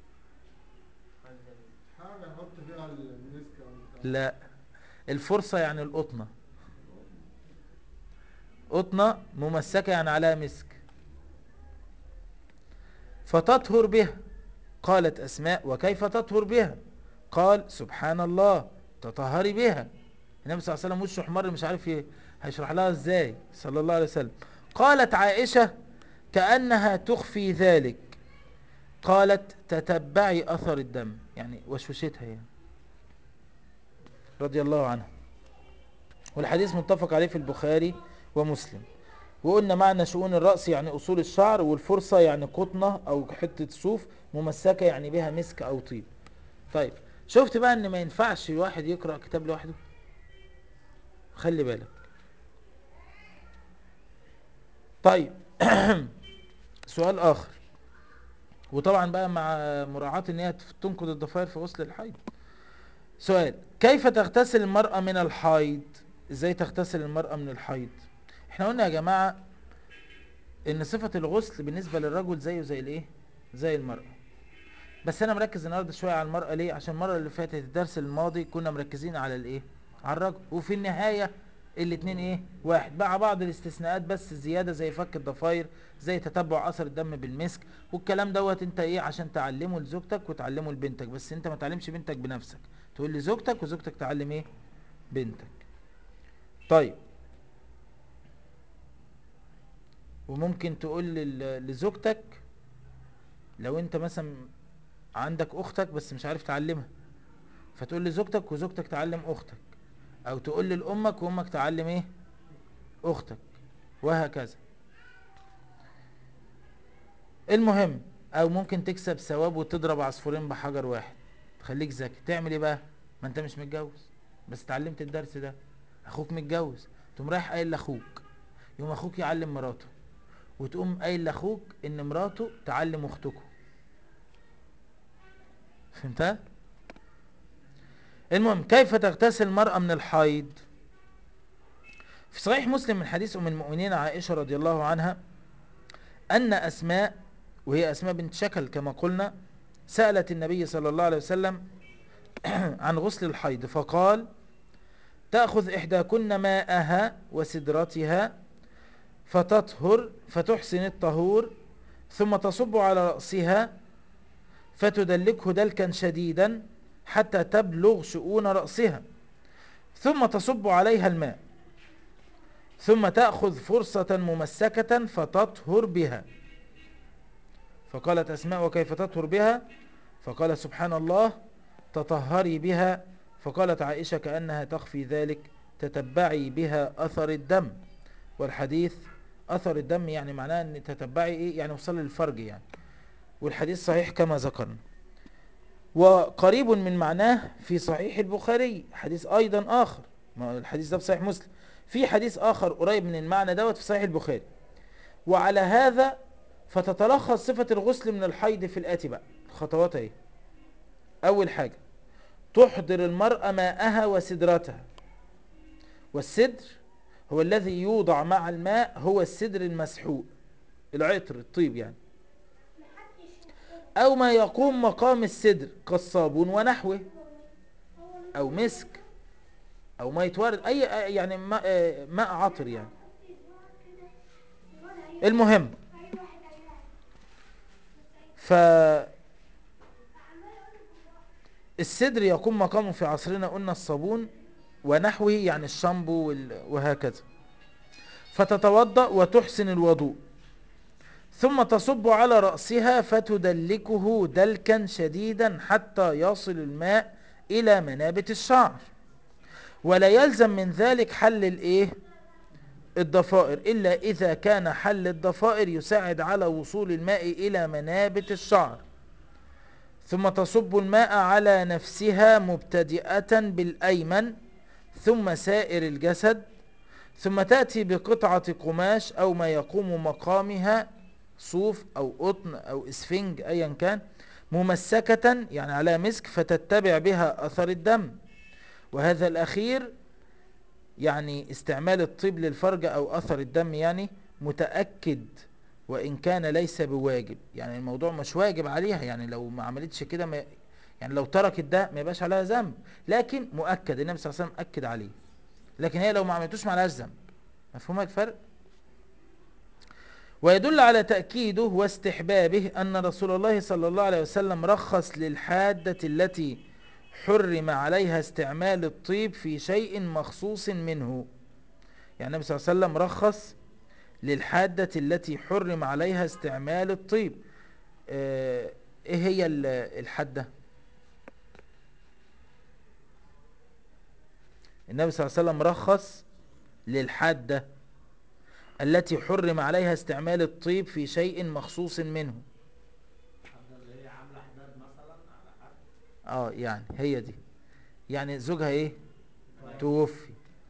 حاجة نحط فيها المسك أو بتاع. لا، الفرصة يعني القطنة، قطنة ممسكة يعني عليها مسك، فتطهر بها. قالت أسماء وكيف تطهر بها؟ قال سبحان الله تطهري بها. النبي صلى الله عليه وسلم وشه احمر مش عارف ايه هيشرح لها ازاي صلى الله عليه وسلم. قالت عائشة كأنها تخفي ذلك، قالت تتبعي أثر الدم، يعني وشوشتها يعني، رضي الله عنها. والحديث متفق عليه في البخاري ومسلم. وقلنا معنى شؤون الرأس يعني أصول الشعر، والفرصة يعني قطنة أو حتة صوف، ممسكة يعني بها مسك أو طيب. طيب، شفت بقى ان ما ينفعش واحد يقرأ كتاب لوحده؟ خلي بالك. طيب سؤال آخر، وطبعا بقى مع مراعاة ان هي تنقض الضفائر في غسل الحيض. سؤال: كيف تغتسل المرأة من الحيض؟ ازاي تغتسل المرأة من الحيض؟ احنا قلنا يا جماعة ان صفة الغسل بالنسبة للرجل زيه زي الايه، زي المرأة، بس انا مركز النهارده شوية على المرأة. ليه؟ عشان المرة اللي فاتت الدرس الماضي كنا مركزين على الايه، على الرجل، وفي النهاية الاتنين ايه، واحد، مع بعض الاستثناءات بس زيادة زي فك الضفاير، زي تتبع اثر الدم بالمسك، والكلام دوت انت ايه عشان تعلمه لزوجتك وتعلمه لبنتك، بس انت ما تعلمش بنتك بنفسك، تقول لزوجتك وزوجتك تعلم ايه، بنتك. طيب، وممكن تقول لل- لزوجتك لو انت مثلا عندك اختك بس مش عارف تعلمها، فتقول لزوجتك وزوجتك تعلم اختك، او تقول لامك وامك تعلم ايه، اختك، وهكذا. المهم، او ممكن تكسب ثواب وتضرب عصفورين بحجر واحد، تخليك ذكي. تعمل ايه بقى؟ ما انت مش متجوز بس اتعلمت الدرس ده، اخوك متجوز، تقوم رايح قايل لاخوك، يقوم اخوك يعلم مراته، وتقوم قايل لاخوك ان مراته تعلم اختكم. فهمتها؟ المهم، كيف تغتسل المرأة من الحيض؟ في صحيح مسلم من حديث ام المؤمنين عائشة رضي الله عنها ان اسماء، وهي اسماء بنت شكل كما قلنا، سألت النبي صلى الله عليه وسلم عن غسل الحيض، فقال تأخذ إحداكن ماءها وسدرتها فتطهر فتحسن الطهور، ثم تصب على رأسها فتدلكه دلكا شديدا حتى تبلغ شؤون رأسها، ثم تصب عليها الماء، ثم تأخذ فرصة ممسكة فتطهر بها. فقالت أسماء وكيف تطهر بها؟ فقال سبحان الله تطهري بها. فقالت عائشة كأنها تخفي ذلك تتبعي بها أثر الدم. والحديث أثر الدم يعني معناه أن تتبعي إيه، يعني وصل للفرج يعني، والحديث صحيح كما ذكرنا. وقريب من معناه في صحيح البخاري حديث أيضا آخر، ما الحديث ده في صحيح مسلم، في حديث آخر قريب من المعنى دوت في صحيح البخاري. وعلى هذا فتتلخص صفة الغسل من الحيض في الآتي بقى، الخطوات اهي. أول حاجة تحضر المرأة ماءها وسدرتها. والسدر هو الذي يوضع مع الماء، هو السدر المسحوق، العطر، الطيب يعني، أو ما يقوم مقام السدر كالصابون ونحوه، أو مسك، أو مية ورد، أي يعني ماء ماء عطر يعني. المهم، فالسدر يقوم مقامه في عصرنا قلنا الصابون ونحوه، يعني الشامبو وال- وهكذا. فتتوضأ وتحسن الوضوء، ثم تصب على رأسها فتدلكه دلكا شديدا حتى يصل الماء إلى منابت الشعر. ولا يلزم من ذلك حل الايه الضفائر، إلا إذا كان حل الضفائر يساعد على وصول الماء إلى منابت الشعر. ثم تصب الماء على نفسها مبتدئة بالأيمن، ثم سائر الجسد، ثم تأتي بقطعة قماش أو ما يقوم مقامها، صوف أو قطن أو اسفنج أيا كان، ممسكة يعني على مسك، فتتبع بها أثر الدم. وهذا الأخير يعني استعمال الطيب للفرج أو أثر الدم يعني متأكد، وإن كان ليس بواجب. يعني الموضوع مش واجب عليها، يعني لو ما عملتش كده ما، يعني لو تركت ده ما يبقاش عليها ذنب، لكن مؤكد النبي صلى الله عليه وسلم أكد عليه. لكن هي لو ما عملتوش ما عليهاش ذنب. مفهوم الفرق؟ ويدل على تأكيده واستحبابه أن رسول الله صلى الله عليه وسلم رخص للحادة التي حرم عليها استعمال الطيب في شيء مخصوص منه. يعني النبي صلى الله عليه وسلم رخص للحادة التي حرم عليها استعمال الطيب. اه ايه هي الحادة؟ النبي صلى الله عليه وسلم رخص للحادة التي حرم عليها استعمال الطيب في شيء مخصوص منه. الحد اللي هي عامله حداد مثلا على حد. اه يعني هي دي، يعني زوجها ايه؟ طيب. توفي.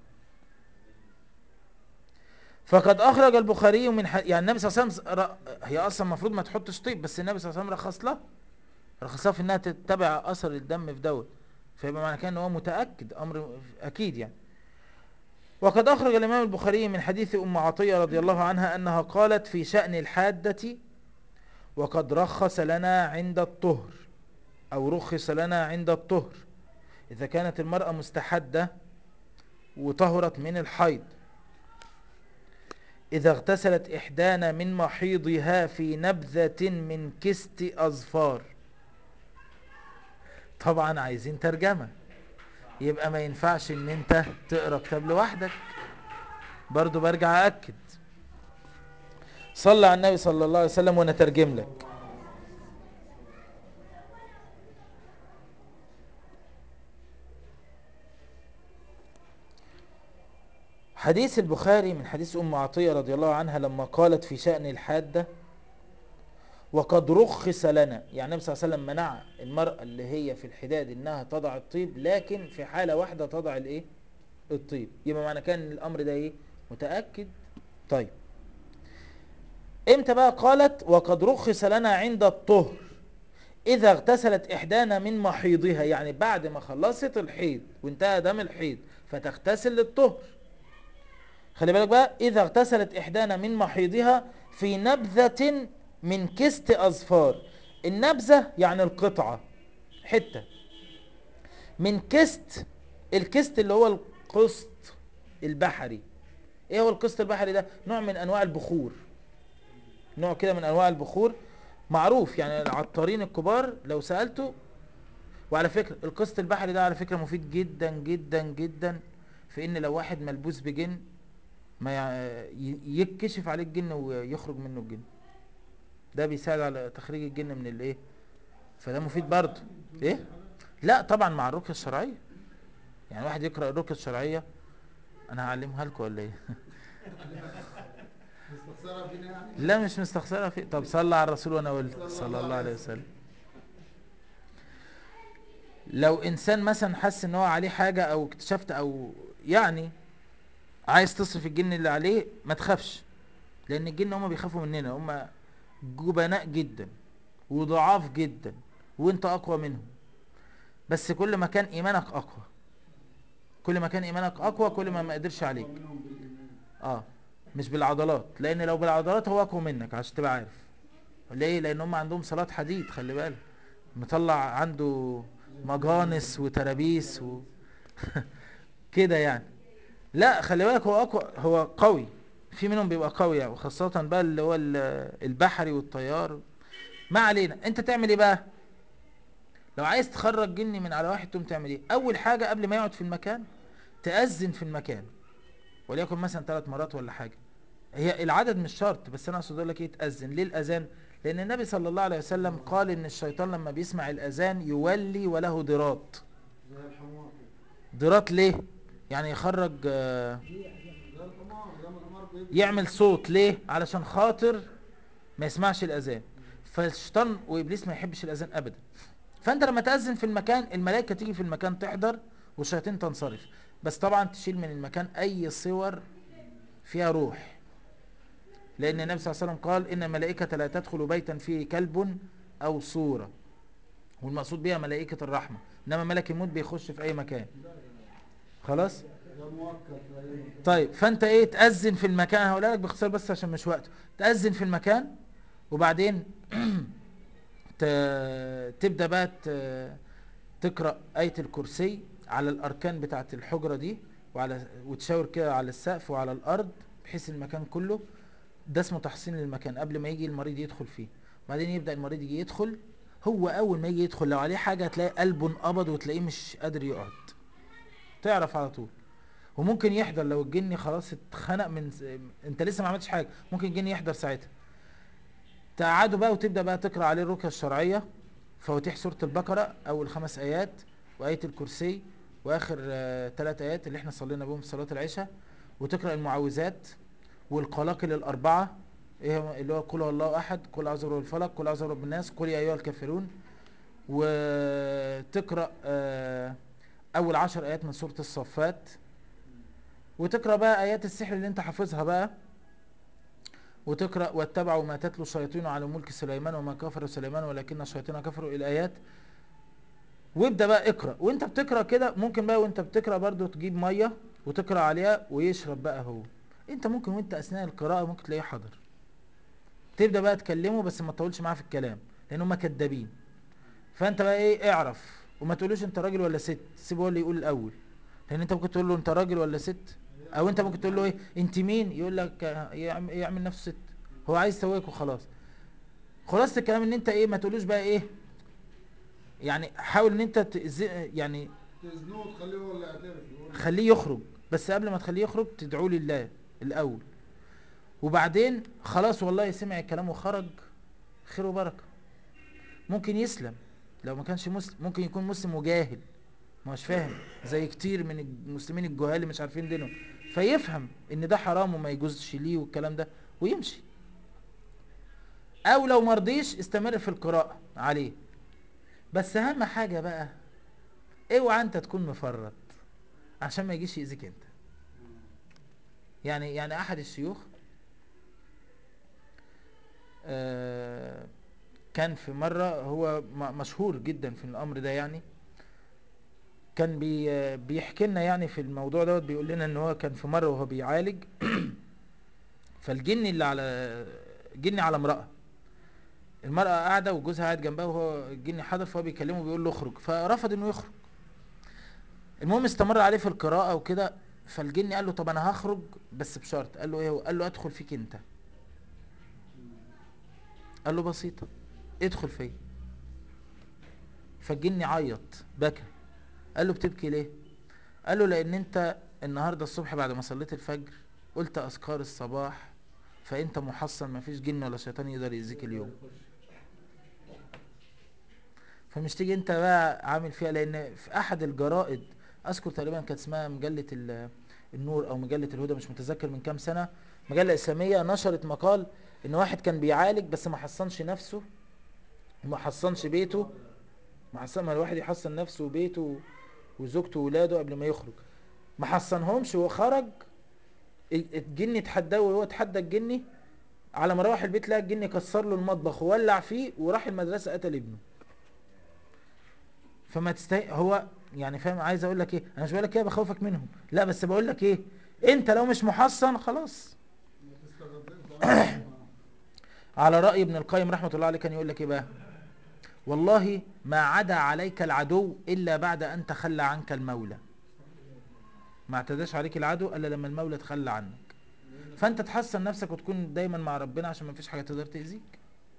فقد اخرج البخاري من ح... يعني النبي صلى الله عليه وسلم ر... هي اصلا المفروض ما تحطش طيب، بس النبي صلى الله عليه وسلم رخص لها، رخص لها في انها تتبع اثر الدم في دوت، فيبقى معنى كده ان هو متاكد، امر اكيد يعني. وقد اخرج الامام البخاري من حديث ام عطيه رضي الله عنها انها قالت في شأن الحادة: وقد رخص لنا عند الطهر، او رخص لنا عند الطهر، اذا كانت المرأة مستحدة وطهرت من الحيض، إذا اغتسلت إحدانا من محيضها في نبذة من كست أظفار. طبعا عايزين ترجمة، يبقى ما ينفعش ان انت تقرأ كتاب لوحدك، برضو برجع أأكد. صلى على النبي صلى الله عليه وسلم ونترجم لك. حديث البخاري من حديث أم عطية رضي الله عنها لما قالت في شأن الحادة: وقد رخص لنا، يعني النبي صلى الله عليه وسلم منع المرأة اللي هي في الحداد انها تضع الطيب، لكن في حالة واحدة تضع الايه الطيب. يبقى معنى كان الامر ده ايه؟ متأكد. طيب امتى بقى قالت وقد رخص لنا عند الطهر؟ اذا اغتسلت احدانا من محيضها، يعني بعد ما خلصت الحيض وانتهى دم الحيض فتغتسل للطهر. خلي بالك بقى، اذا اغتسلت احدانا من محيضها في نبذة من كست اظفار. النبذة يعني القطعة، حتة من كست. الكست اللي هو القسط البحري. ايه هو القسط البحري ده؟ نوع من انواع البخور، نوع كده من انواع البخور معروف، يعني العطارين الكبار لو سألته. وعلى فكرة القسط البحري ده على فكرة مفيد جدا جدا جدا، في ان لو واحد ملبوس بجن ما يع- ي- يكشف عليه الجن ويخرج منه الجن، ده بيساعد على تخريج الجن من الايه، فده مفيد برضه. ايه؟ لا طبعا مع الرقية الشرعية، يعني واحد يقرأ الرقية الشرعية. انا هعلمها لكم ولا ايه؟ مستخسرة فينا يعني. لا مش مستخسرة في. طب صلى على الرسول وانا قلت صلى الله عليه وسلم. لو انسان مثلا حس ان هو عليه حاجة او اكتشفت او يعني عايز تصرف الجن اللي عليه، ما تخافش، لان الجن هم بيخافوا مننا، هم جبناء جدا وضعاف جدا، وانت اقوى منهم. بس كل ما كان ايمانك اقوى، كل ما كان ايمانك اقوى كل ما ما قدرش عليك. أقوى منهم بالإيمان. اه، مش بالعضلات، لان لو بالعضلات هو اقوى منك عشان تبقى عارف. ليه؟ لان هم عندهم صلاه حديد، خلي بالك، مطلع عنده مجانس وترابيس و... كده يعني. لا خلي بالك، هو اقوى، هو قوي، في منهم بيبقى قوي يعني، وخاصة بقى اللي هو ال- البحري والطيار. ما علينا، انت تعمل ايه بقى لو عايز تخرج جني من على واحد؟ تقوم تعمل ايه؟ اول حاجة قبل ما يقعد في المكان تأذن في المكان، وليكن مثلا ثلاث مرات ولا حاجة. هي العدد مش شرط، بس انا اقصد اقول لك ايه تأذن. ليه الاذان؟ لان النبي صلى الله عليه وسلم قال ان الشيطان لما بيسمع الاذان يولي وله ضراط. زي الحمار كده. ضراط ليه؟ يعني يخرج آه، زي الحمار، زي ما الحمار بيجري يعمل كده. صوت. ليه؟ علشان خاطر ما يسمعش الاذان. فالشيطان وابليس ما يحبش الاذان ابدا. فانت لما تأذن في المكان الملائكة تيجي في المكان تحضر، والشياطين تنصرف. بس طبعا تشيل من المكان اي صور فيها روح، لان النبي صلى الله عليه وسلم قال ان الملائكة لا تدخل بيتا فيه كلب او صورة، والمقصود بيها ملائكة الرحمة، انما ملك الموت بيخش في اي مكان. خلاص. ده موكل في أي مكان. طيب فانت ايه تأذن في المكان، هقولها لك باختصار بس عشان مش وقته. تأذن في المكان، وبعدين ت- تبدأ بقى ت- تقرأ آية الكرسي على الأركان بتاعة الحجرة دي، وعلى وتشاور كده على السقف وعلى الأرض بحيث المكان كله. ده اسمه تحصين للمكان قبل ما يجي المريض يدخل فيه. بعدين يبدأ المريض يجي يدخل، هو أول ما يجي يدخل لو عليه حاجة هتلاقي قلبه انقبض وتلاقيه مش قادر يقعد، تعرف على طول. وممكن يحضر لو الجن خلاص اتخنق من س... انت لسه ما عملتش حاجة، ممكن الجن يحضر ساعتها. تقعده بقى وتبدأ بقى تقرأ عليه الرقية الشرعية، فواتيح سورة البقرة أول خمس آيات، وآية الكرسي، وآخر ثلاث آيات اللي احنا صلينا بهم في صلاة العشاء. وتقرأ المعوذات والقلاقل الأربعة، ايه هم؟ اللي هو قل هو الله أحد، قل أعوذ برب الفلق، قل أعوذ برب الناس، قل يا أيها الكافرون. وتقرأ آه، أول عشر آيات من سورة الصفات. وتقرأ بقى آيات السحر اللي انت حافظها بقى. وتقرأ واتبعوا ما تتلو الشياطين على ملك سليمان وما كفر سليمان ولكن الشياطين كفروا الآيات. وابدأ بقى اقرأ، وانت بتقرأ كده ممكن بقى وانت بتقرأ برضو تجيب مية وتقرأ عليها ويشرب بقى هو. انت ممكن وانت اثناء القراءة ممكن تلاقيه حاضر. تبدأ بقى تكلمه بس ما تطولش معاه في الكلام، لان هم كدابين. فانت بقى ايه اعرف، وما تقولوش انت راجل ولا ست، سيبه هو اللي يقول الاول. لان انت ممكن تقول له انت راجل ولا ست، او انت ممكن تقول له ايه انت مين، يقول لك آه، يعم- يعمل نفسه ست. هو عايز يسويك وخلاص. خلاص الكلام ان انت ايه ما تقولوش بقى ايه، يعني حاول ان انت تز... يعني تزنوه وتخليه هو اللي يعترف يقول. خليه يخرج. بس قبل ما تخليه يخرج تدعو لله الاول. وبعدين خلاص والله سمع الكلام وخرج، خير وبركه. ممكن يسلم لو ما كانش مسلم، ممكن يكون مسلم وجاهل، ما هوش فاهم، زي كتير من المسلمين الجهال اللي مش عارفين دينهم، فيفهم ان ده حرام وما يجوزش ليه والكلام ده ويمشي. او لو مرضيش استمر في القراءة عليه. بس اهم حاجة بقى اوعى انت تكون مفرط عشان ما يجيش يأذيك انت. يعني يعني احد الشيوخ آه كان في مرة، هو م- مشهور جدا في الامر ده يعني. كان بي بيحكي لنا يعني في الموضوع دوت، بيقول لنا ان هو كان في مرة وهو بيعالج فالجن اللي على جني على امرأة. المرأة قاعدة وجوزها قاعد جنبها وهو الجن حاضر، فهو بيكلمه بيقول له اخرج، فرفض انه يخرج. المهم استمر عليه في القراءة وكده. فالجن قال له طب انا هخرج بس بشرط. قال له ايه هو؟ قال له ادخل فيك انت. قال له بسيطة، ادخل فيا. فالجن عيط بكى. قال له بتبكي ليه؟ قال له لان انت النهاردة الصبح بعد ما صليت الفجر قلت اذكار الصباح، فانت محصن، مفيش جن ولا شيطان يقدر يأذيك اليوم. فمش تيجي انت بقى عامل فيها. لان في احد الجرائد، اذكر تقريبا كانت اسمها مجلة ال- النور او مجلة الهدى، مش متذكر، من كام سنة، مجلة اسلامية نشرت مقال ان واحد كان بيعالج بس ما حصنش نفسه وما حصنش بيته. ما حصن، ما الواحد يحصن نفسه وبيته وزوجته وولاده قبل ما يخرج. ما حصنهمش وخرج، الجن اتحداه وهو اتحدى الجني. على ما روح البيت لقى الجن كسر له المطبخ وولع فيه، وراح المدرسة قتل ابنه. فما تستهي هو يعني فاهم عايز اقول لك ايه؟ انا مش بقول لك ايه بخوفك منهم، لا بس بقول لك ايه، انت لو مش محصن خلاص. ما تستغل تعمل على رأي ابن القيم رحمة الله عليه كان يقول لك ايه بقى؟ والله ما عدا عليك العدو الا بعد ان تخلى عنك المولى. ما اعتداش عليك العدو الا لما المولى تخلى عنك. فانت تحسن نفسك وتكون دايما مع ربنا عشان ما فيش حاجة تقدر تأذيك.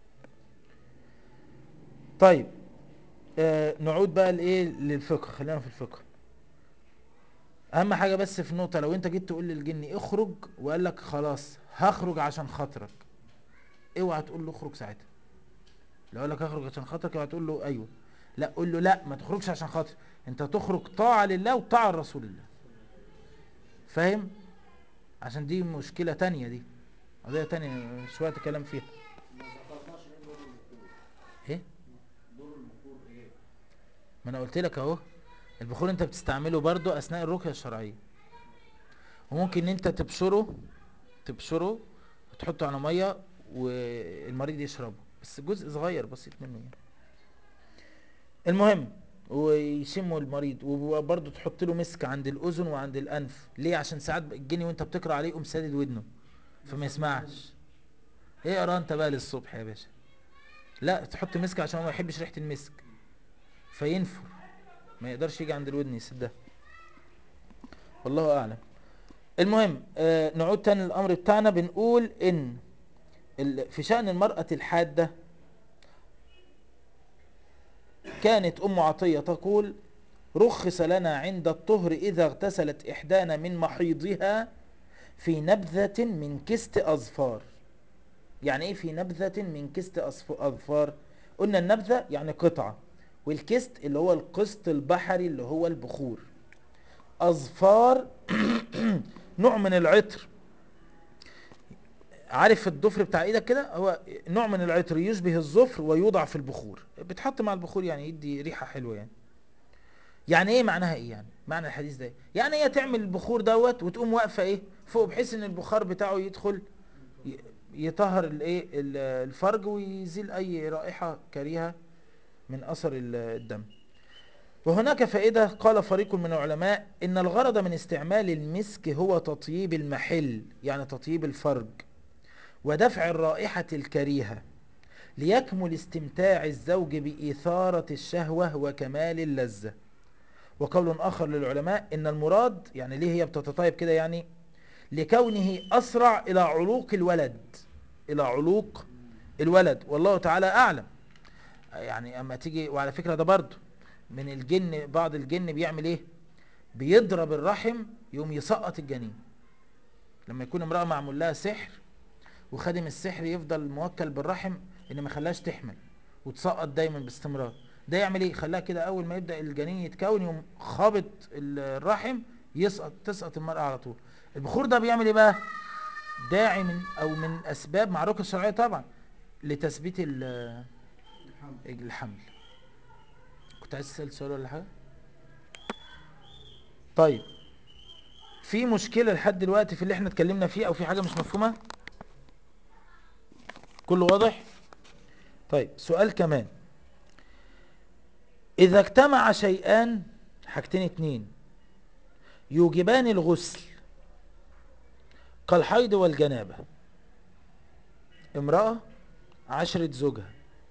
طيب آه نعود بقى لايه للفقه، خلينا في الفقه. اهم حاجة بس في نقطة، لو انت جيت تقول للجن اخرج وقال لك خلاص هخرج عشان خاطرك، اوعى تقول له اخرج ساعتها. لو قال لك هخرج عشان خاطرك اوعى تقول له ايوه، لا قول له لا ما تخرجش عشان خاطر، انت تخرج طاعة لله وطاعة لرسول الله. فاهم؟ عشان دي مشكلة تانية، دي قضية تانية مش وقت كلام فيها. ما ذكرناش ايه دور البخور. ايه؟ دور البخور ايه؟ ما انا قلت لك اهو، البخور انت بتستعمله برضو اثناء الرقية الشرعية، وممكن انت تبشره تبشره وتحطه على مية والمريض يشربه، بس جزء صغير بسيط منه يعني. المهم ويشمه المريض، وبرضه تحط له مسك عند الاذن وعند الانف. ليه؟ عشان ساعات الجني وانت بتقرا عليه يقوم سادد ودنه فما يسمعش. ايه اقرا انت بقى للصبح يا باشا؟ لا تحط مسك عشان هو ما يحبش ريحه المسك فينفر، ما يقدرش يجي عند الودن يسدها. والله اعلم. المهم آه نعود تاني للامر بتاعنا، بنقول ان ال- في شأن المرأة الحادة كانت ام عطية تقول رخص لنا عند الطهر اذا اغتسلت احدانا من محيضها في نبذة من كست اظفار. يعني ايه في نبذة من كست أصف- اظفار؟ قلنا النبذة يعني قطعة، والكست اللي هو القسط البحري اللي هو البخور. اظفار نوع من العطر، عارف الضفر بتاع ايدك كده، هو نوع من العطر يشبه الظفر ويوضع في البخور، بتحط مع البخور يعني يدي ريحة حلوة يعني. يعني ايه معناها ايه يعني؟ معنى الحديث ده إيه؟ يعني هي تعمل البخور دوت وتقوم واقفة ايه فوق بحيث ان البخار بتاعه يدخل ي- يطهر الايه ال- الفرج ويزيل اي رائحة كريهة من اثر ال- الدم. وهناك فائدة، قال فريق من العلماء ان الغرض من استعمال المسك هو تطييب المحل يعني تطييب الفرج ودفع الرائحة الكريهة ليكمل استمتاع الزوج بإثارة الشهوة وكمال اللذة. وقول آخر للعلماء إن المراد يعني ليه هي بتتطيب كده، يعني لكونه أسرع إلى علوق الولد، إلى علوق الولد، والله تعالى أعلم. يعني أما تيجي، وعلى فكرة ده برضه من الجن، بعض الجن بيعمل إيه؟ بيضرب الرحم يوم يسقط الجنين. لما يكون امرأة معمول لها سحر وخادم السحر يفضل موكل بالرحم ان ما يخليهاش تحمل وتسقط دايما باستمرار، ده يعمل ايه؟ يخليها كده اول ما يبدأ الجنين يتكون يوم خابط الرحم يسقط، تسقط المرأة على طول. البخور ده بيعمل ايه بقى؟ داعي من او من اسباب معروفة الشرعية طبعا لتثبيت ال- الحمل. كنت عايز تسأل سؤال ولا حاجة؟ طيب في مشكلة لحد دلوقتي في اللي احنا اتكلمنا فيه او في حاجة مش مفهومة؟ كله واضح؟ طيب سؤال كمان، إذا اجتمع شيئان، حاجتين اتنين يوجبان الغسل كالحيض والجنابة، امرأة عشرة زوجها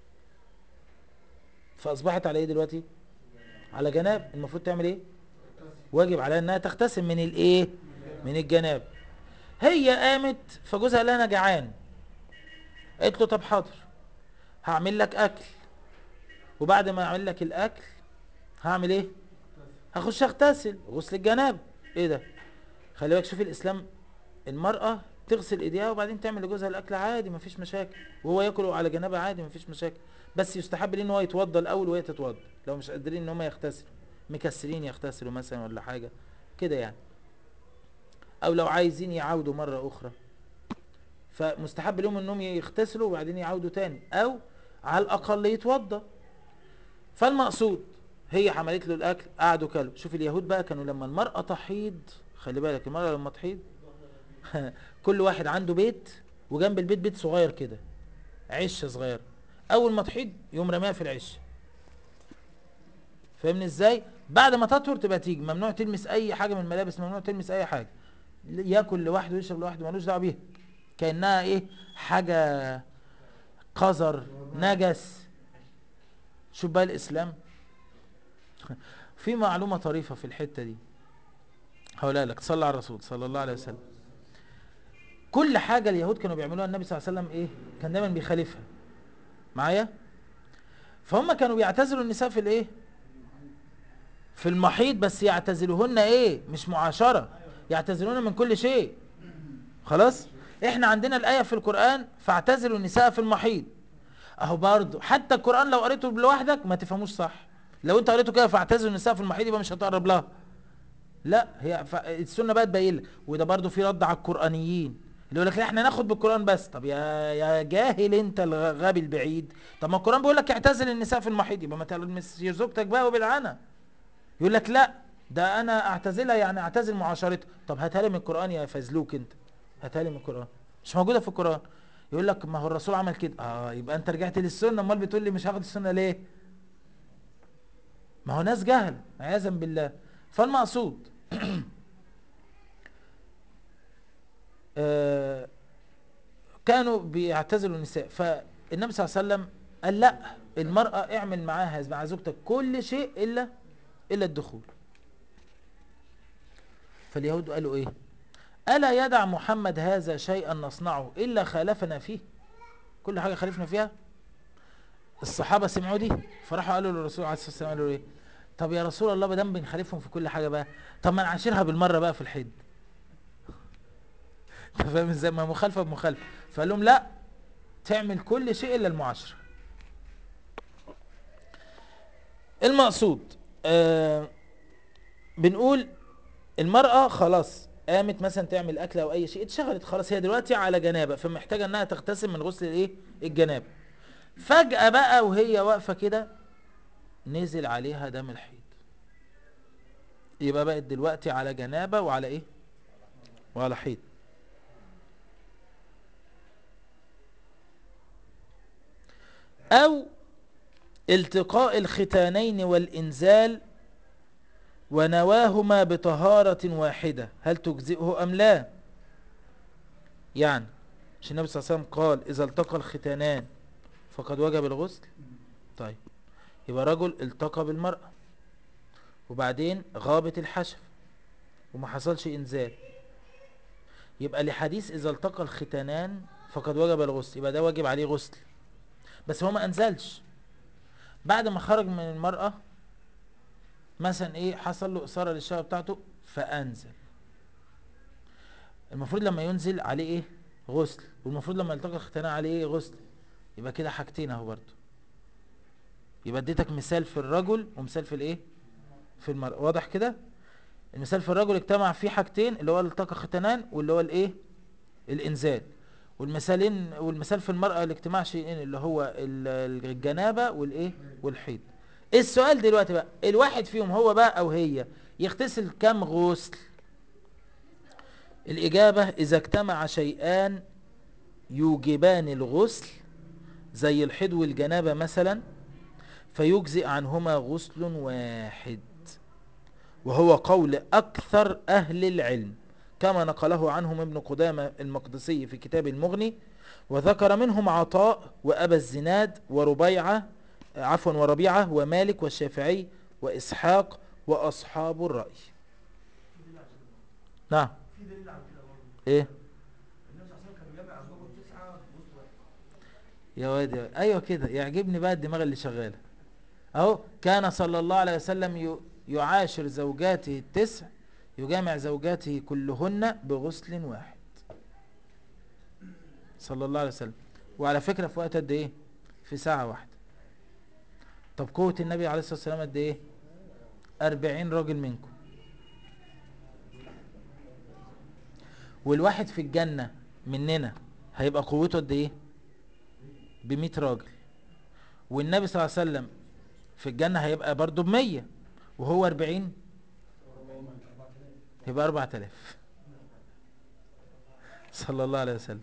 فأصبحت على ايه دلوقتي؟ على جناب، المفروض تعمل ايه؟ واجب عليها انها تغتسل من الايه؟ من الجناب. هي قامت فجوزها قال لها انا جعان، قالت له طب حاضر هعمل لك اكل، وبعد ما اعمل لك الاكل هعمل ايه؟ هخش اغتسل غسل الجناب. ايه ده؟ خلي بالك شوف الاسلام، المرأة تغسل ايديها وبعدين تعمل لجوزها الاكل عادي مفيش مشاكل، وهو ياكل على جنابه عادي مفيش مشاكل، بس يستحب ليه ان هو يتوضى الاول وهي تتوضى لو مش قادرين ان هم يغتسلوا، مكسرين يغتسلوا مثلا ولا حاجة كده يعني، او لو عايزين يعودوا مرة اخرى فمستحب لهم انهم يغتسلوا وبعدين يعودوا تاني، او على الاقل يتوضى. فالمقصود هي عملت له الاكل قعدوا كلوا. شوف اليهود بقى كانوا لما المرأة تحيض، خلي بالك المرأة لما تحيض كل واحد عنده بيت وجنب البيت بيت صغير كده، عشه صغير، اول ما تحيض يقوم رماها في العشه. فاهمني ازاي؟ بعد ما تطهر تبقى تيجي، ممنوع تلمس اي حاجه من الملابس، ممنوع تلمس اي حاجه، ياكل لوحده ويشرب لوحده ملوش دعوه بيها، كانها ايه، حاجه قذر نجس. شوف بقى الاسلام. في معلومه طريفه في الحته دي هقولها لك، صلى على الرسول صلى الله عليه وسلم. كل حاجه اليهود كانوا بيعملوها النبي صلى الله عليه وسلم ايه، كان دايما بيخالفها معايا. فهم كانوا بيعتزلوا النساء في الايه، في المحيط، بس يعتزلوهن ايه، مش معاشره، يعتزلون من كل شيء. خلاص، احنا عندنا الايه في القران فاعتزلوا النساء في المحيط، اهو برضه حتى القران لو قريته لوحدك ما تفهموش صح. لو انت قريته كده فاعتزلوا النساء في المحيط يبقى مش هتقرب لها، لا هي ف... السنه بقى تبين لك. وده برضه في رد على القرانيين اللي يقول لك لا احنا ناخد بالقران بس. طب يا يا جاهل انت الغبي البعيد، طب ما القران بيقول لك اعتزل النساء في المحيط، يبقى ما تلمس زوجتك بقى وبالعنى. يقول لك لا ده انا اعتزلها يعني اعتزل معاشرتها. طب هاتها لي من القران يا فزلوك انت، هاتها لي من القران، مش موجوده في القران. يقول لك ما هو الرسول عمل كده، اه يبقى انت رجعت للسنه، امال بتقول لي مش هاخد السنه ليه؟ ما هو ناس جهل عياذا بالله. فالمقصود آه كانوا بيعتزلوا النساء، فالنبي صلى الله عليه وسلم قال لا، المرأة اعمل معاها مع زوجتك كل شيء الا الا الدخول. فاليهود قالوا ايه، ألا يدع محمد هذا شيئا نصنعه إلا خالفنا فيه، كل حاجة خالفنا فيها. الصحابة سمعوا دي فراحوا قالوا للرسول عليه الصلاة والسلام، قالوا ايه، طب يا رسول الله ما دام بنخالفهم في كل حاجة بقى، طب ما نعاشرها بالمرة بقى في الحد. انت فاهم ازاي، ما مخالفة بمخالفة. فقال لهم لا، تعمل كل شيء إلا المعاشرة. المقصود آه بنقول المرأة خلاص قامت مثلا تعمل أكل أو أي شيء، اتشغلت خلاص، هي دلوقتي على جنابة فمحتاجة انها تغتسل من غسل الايه، الجنابة. فجأة بقى وهي واقفة كده نزل عليها دم الحيض، يبقى بقت دلوقتي على جنابة وعلى ايه، وعلى حيض. او التقاء الختانين والانزال ونواهما بطهارة واحدة، هل تجزئه ام لا؟ يعني مش النبي صلى الله عليه وسلم قال اذا التقى الختانان فقد وجب الغسل؟ طيب يبقى رجل التقى بالمرأة وبعدين غابت الحشف وما حصلش انزال، يبقى لحديث اذا التقى الختانان فقد وجب الغسل، يبقى ده واجب عليه غسل. بس هو ما انزلش، بعد ما خرج من المرأة مثلا ايه، حصل له اثارة للشهوة بتاعته فانزل، المفروض لما ينزل عليه ايه، غسل، والمفروض لما يلتقى الختانان عليه ايه، غسل. يبقى كده حاجتين اهو برضو، يبقى اديتك مثال في الرجل ومثال في الايه، في المرأة. واضح كده؟ المثال في الرجل اجتمع فيه حاجتين، اللي هو التقى ختانان واللي هو الايه، الانزال. والمثالين والمثال في المرأة الاجتماع شيئين، اللي هو الجنابة والايه، والحيض. السؤال دلوقتي بقى، الواحد فيهم هو بقى او هي يغتسل كم غسل؟ الاجابة اذا اجتمع شيئان يوجبان الغسل زي الحيض والجنابة مثلا فيجزئ عنهما غسل واحد، وهو قول اكثر اهل العلم كما نقله عنهم ابن قدامة المقدسي في كتاب المغني، وذكر منهم عطاء وأبا الزناد وربيعة عفوا وربيعة ومالك والشافعي وإسحاق وأصحاب الرأي. نعم. في دليل على كده برضه. ايه النبي صلى الله عليه وسلم كان جامع ازواجه التسعه بوسط واحد. يا واد يا واد. ايوه كده، يعجبني بقى الدماغ اللي شغاله اهو. كان صلى الله عليه وسلم ي- يعاشر زوجاته التسع، يجامع زوجاته كلهن بغسل واحد صلى الله عليه وسلم. وعلى فكرة في وقت قد ايه، في ساعة واحدة. طب قوة النبي عليه الصلاة والسلام قد ايه، اربعين راجل منكم. والواحد في الجنة مننا هيبقى قوته قد ايه، بمية راجل. والنبي صلى الله عليه وسلم في الجنة هيبقى برضو بمية، وهو اربعين يبقى اربعة الاف صلى الله عليه وسلم.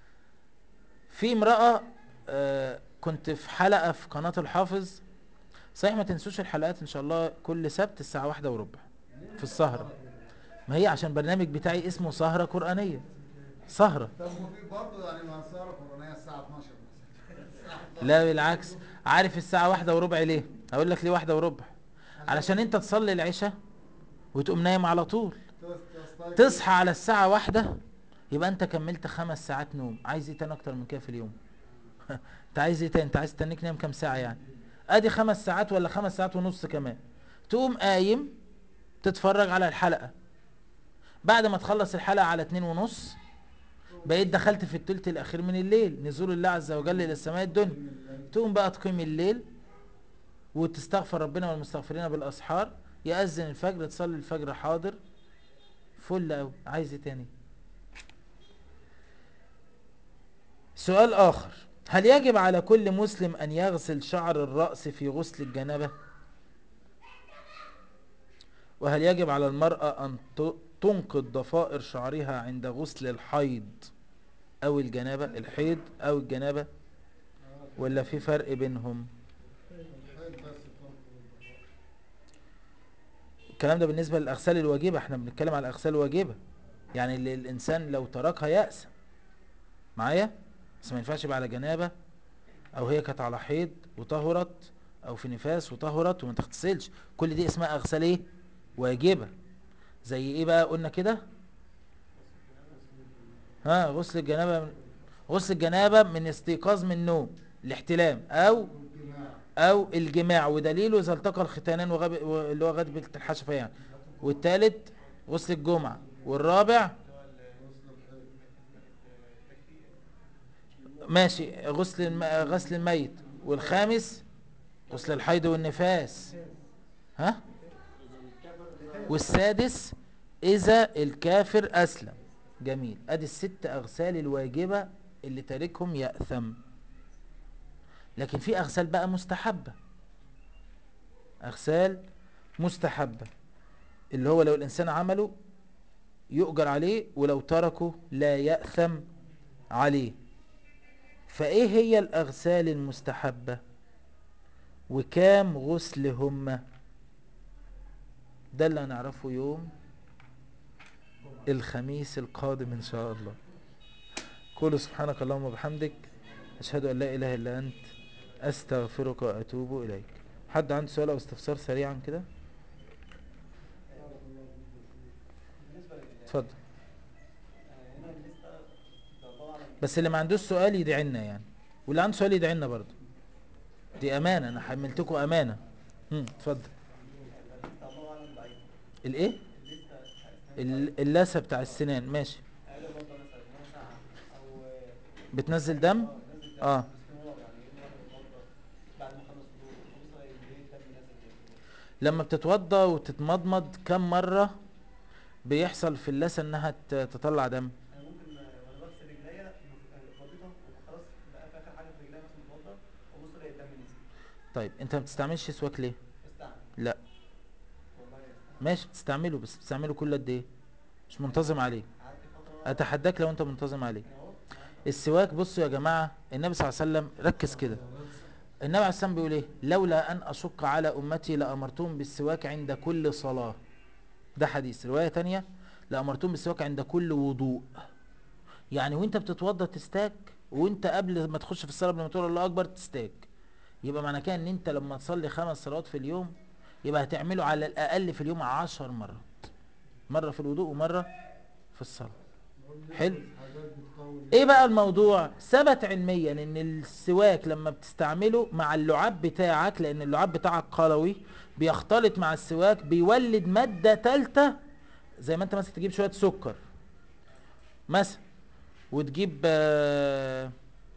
في امرأة آه كنت في حلقة في قناة الحافظ صحيح ما تنسوش الحلقات ان شاء الله كل سبت الساعة واحدة وربع في السهرة. ما هي عشان برنامج بتاعي اسمه سهرة قرآنية، سهرة. طب ما في برضه يعني مسار قرآنية الساعة اتناشر مثلا الساعة لا اتناشر. بالعكس، عارف الساعة واحدة وربع ليه؟ هقول لك ليه واحدة وربع. علشان انت تصلي العشاء وتقوم نايم على طول، تصحى على الساعة واحدة، يبقى انت كملت خمس ساعات نوم. عايز ايه تاني اكتر من كده في اليوم؟ انت عايز ايه تاني؟ انت عايز تنك نايم كام ساعة يعني؟ ادي خمس ساعات ولا خمس ساعات ونص كمان. تقوم قايم تتفرج على الحلقة، بعد ما تخلص الحلقة على اتنين ونص بقيت دخلت في التلت الاخير من الليل، نزول الله عز وجل الى السماء الدنيا. تقوم بقى تقيم الليل وتستغفر ربنا والمستغفرين بالاسحار، يأذن الفجر تصلي الفجر حاضر، فل اوي. عايز ايه تاني؟ سؤال آخر: هل يجب على كل مسلم أن يغسل شعر الرأس في غسل الجنابة؟ وهل يجب على المرأة أن ت- تنقض ضفائر شعرها عند غسل الحيض أو الجنابة؟ الحيض أو الجنابة، ولا في فرق بينهم؟ الحيط بس تنقل الضفائر. الكلام ده بالنسبة للأغسال الواجبة، احنا بنتكلم على الأغسال الواجبة، يعني اللي الإنسان لو تركها يأسى معايا. بس ما ينفعش يبقى على جنابة، أو هي كانت على حيض وطهرت، أو في نفاس وطهرت وما تغتسلش. كل دي اسمها أغسال ايه؟ واجبة. زي ايه بقى قلنا كده؟ ها، غسل الجنابة من غسل الجنابة من استيقاظ من النوم، الاحتلام، او والجماع. او الجماع، ودليله اذا التقى الختانان وغاب اللي هو غدبة الحشفة يعني. والثالث غسل الجمعة، والرابع غسل الحيط. ماشي غسل الم... غسل الميت، والخامس غسل الحيض والنفاس. ها، والسادس اذا الكافر اسلم. جميل، ادي الست اغسال الواجبة اللي تاركهم يأثم. لكن في اغسال بقى مستحبة، اغسال مستحبة اللي هو لو الانسان عمله يؤجر عليه، ولو تركه لا يأثم عليه. فايه هي الاغسال المستحبة وكام غسل هم؟ ده اللي هنعرفه يوم الخميس القادم ان شاء الله. قول سبحانك اللهم وبحمدك، اشهد ان لا اله الا انت، استغفرك واتوب اليك. حد عنده سؤال او استفسار سريعا كده؟ بارك الله فيك يا شيخ. بالنسبة لل اتفضل. آه، هنا الليستة ده الله أعلم بس اللي ما عندوش سؤال يدعي لنا يعني، واللي عنده سؤال يدعي لنا برضه. دي امانه، انا حملتكم امانه. امم اتفضل. الليستة الله أعلم ضعيفة. الايه؟ الليستة بتاع أسنان ضعيفة. ال- اللثه بتاع السنان، ماشي. عادي الوضع مثلا إن هو ساعة أو آه، بتنزل دم. اه نازل دم اه، باستمرار، يعني يوم واحد يتوضى بعد ما خلص وضوء يبص يلاقي الدم نازل تاني. لما بتتوضى وتتمضمض كم مره بيحصل في اللثه انها ت- تطلع دم؟ أنا ممكن آه، وأنا بغسل رجليا المف- آه، اتوضيتها وخلاص بقى في آخر حاجة في رجليا مثلا بتوضى وأبص ألاقي الدم نزل. طيب انت ما بتستعملش سواك ليه؟ بستعمل. لا. والله بستعمل. ماشي بتستعمله، بس بتستعمله كل قد ايه؟ مش منتظم عليه. قعدت فترة. اتحداك لو انت منتظم عليه. أنا أهو معاك أهو. السواك، بصوا يا جماعه، النبي صلى الله عليه وسلم ركز كده. النبي عليه السلام بيقول ايه؟ لولا ان اشق على امتي لامرتهم بالسواك عند كل صلاه. ده حديث. روايه تانية لامرتهم بالسواك عند كل وضوء. يعني وانت بتتوضى تستاك، وانت قبل ما تخش في الصلاه قبل ما تقول الله اكبر تستاك. يبقى معنى كده ان انت لما تصلي خمس صلوات في اليوم يبقى هتعمله على الاقل في اليوم عشر مرات، مره في الوضوء ومره في الصلاه. حلو. حاجات بتقوي ايه اللسان. بقى الموضوع؟ ثبت علميا ان السواك لما بتستعمله مع اللعاب بتاعك، لان اللعاب بتاعك قلوي، بيختلط مع السواك بيولد مادة تالتة. زي ما انت مثلا تجيب شوية سكر مثلا، وتجيب آه،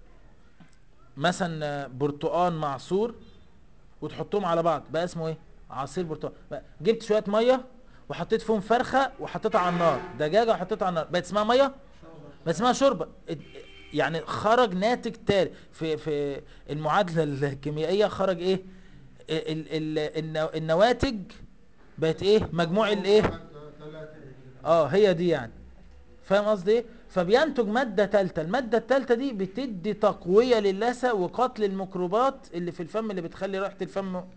مثلا آه، برتقان معصور، وتحطهم على بعض بقى اسمه ايه؟ عصير برتقال. بقى جبت شوية مية وحطيت فيهم فرخة وحطيتها على النار، دجاجة وحطيتها على النار، بقت اسمها مية، بس اسمها شوربه. يعني خرج ناتج تالي في في المعادله الكيميائيه، خرج ايه؟ ال ال النو- النواتج بقت ايه؟ مجموع الايه؟ ثلاثة. اه هي دي يعني. فاهم قصدي ايه؟ فبينتج ماده ثالثه، الماده الثالثه دي بتدي تقويه للثه وقتل الميكروبات اللي في الفم، اللي بتخلي ريحه الفم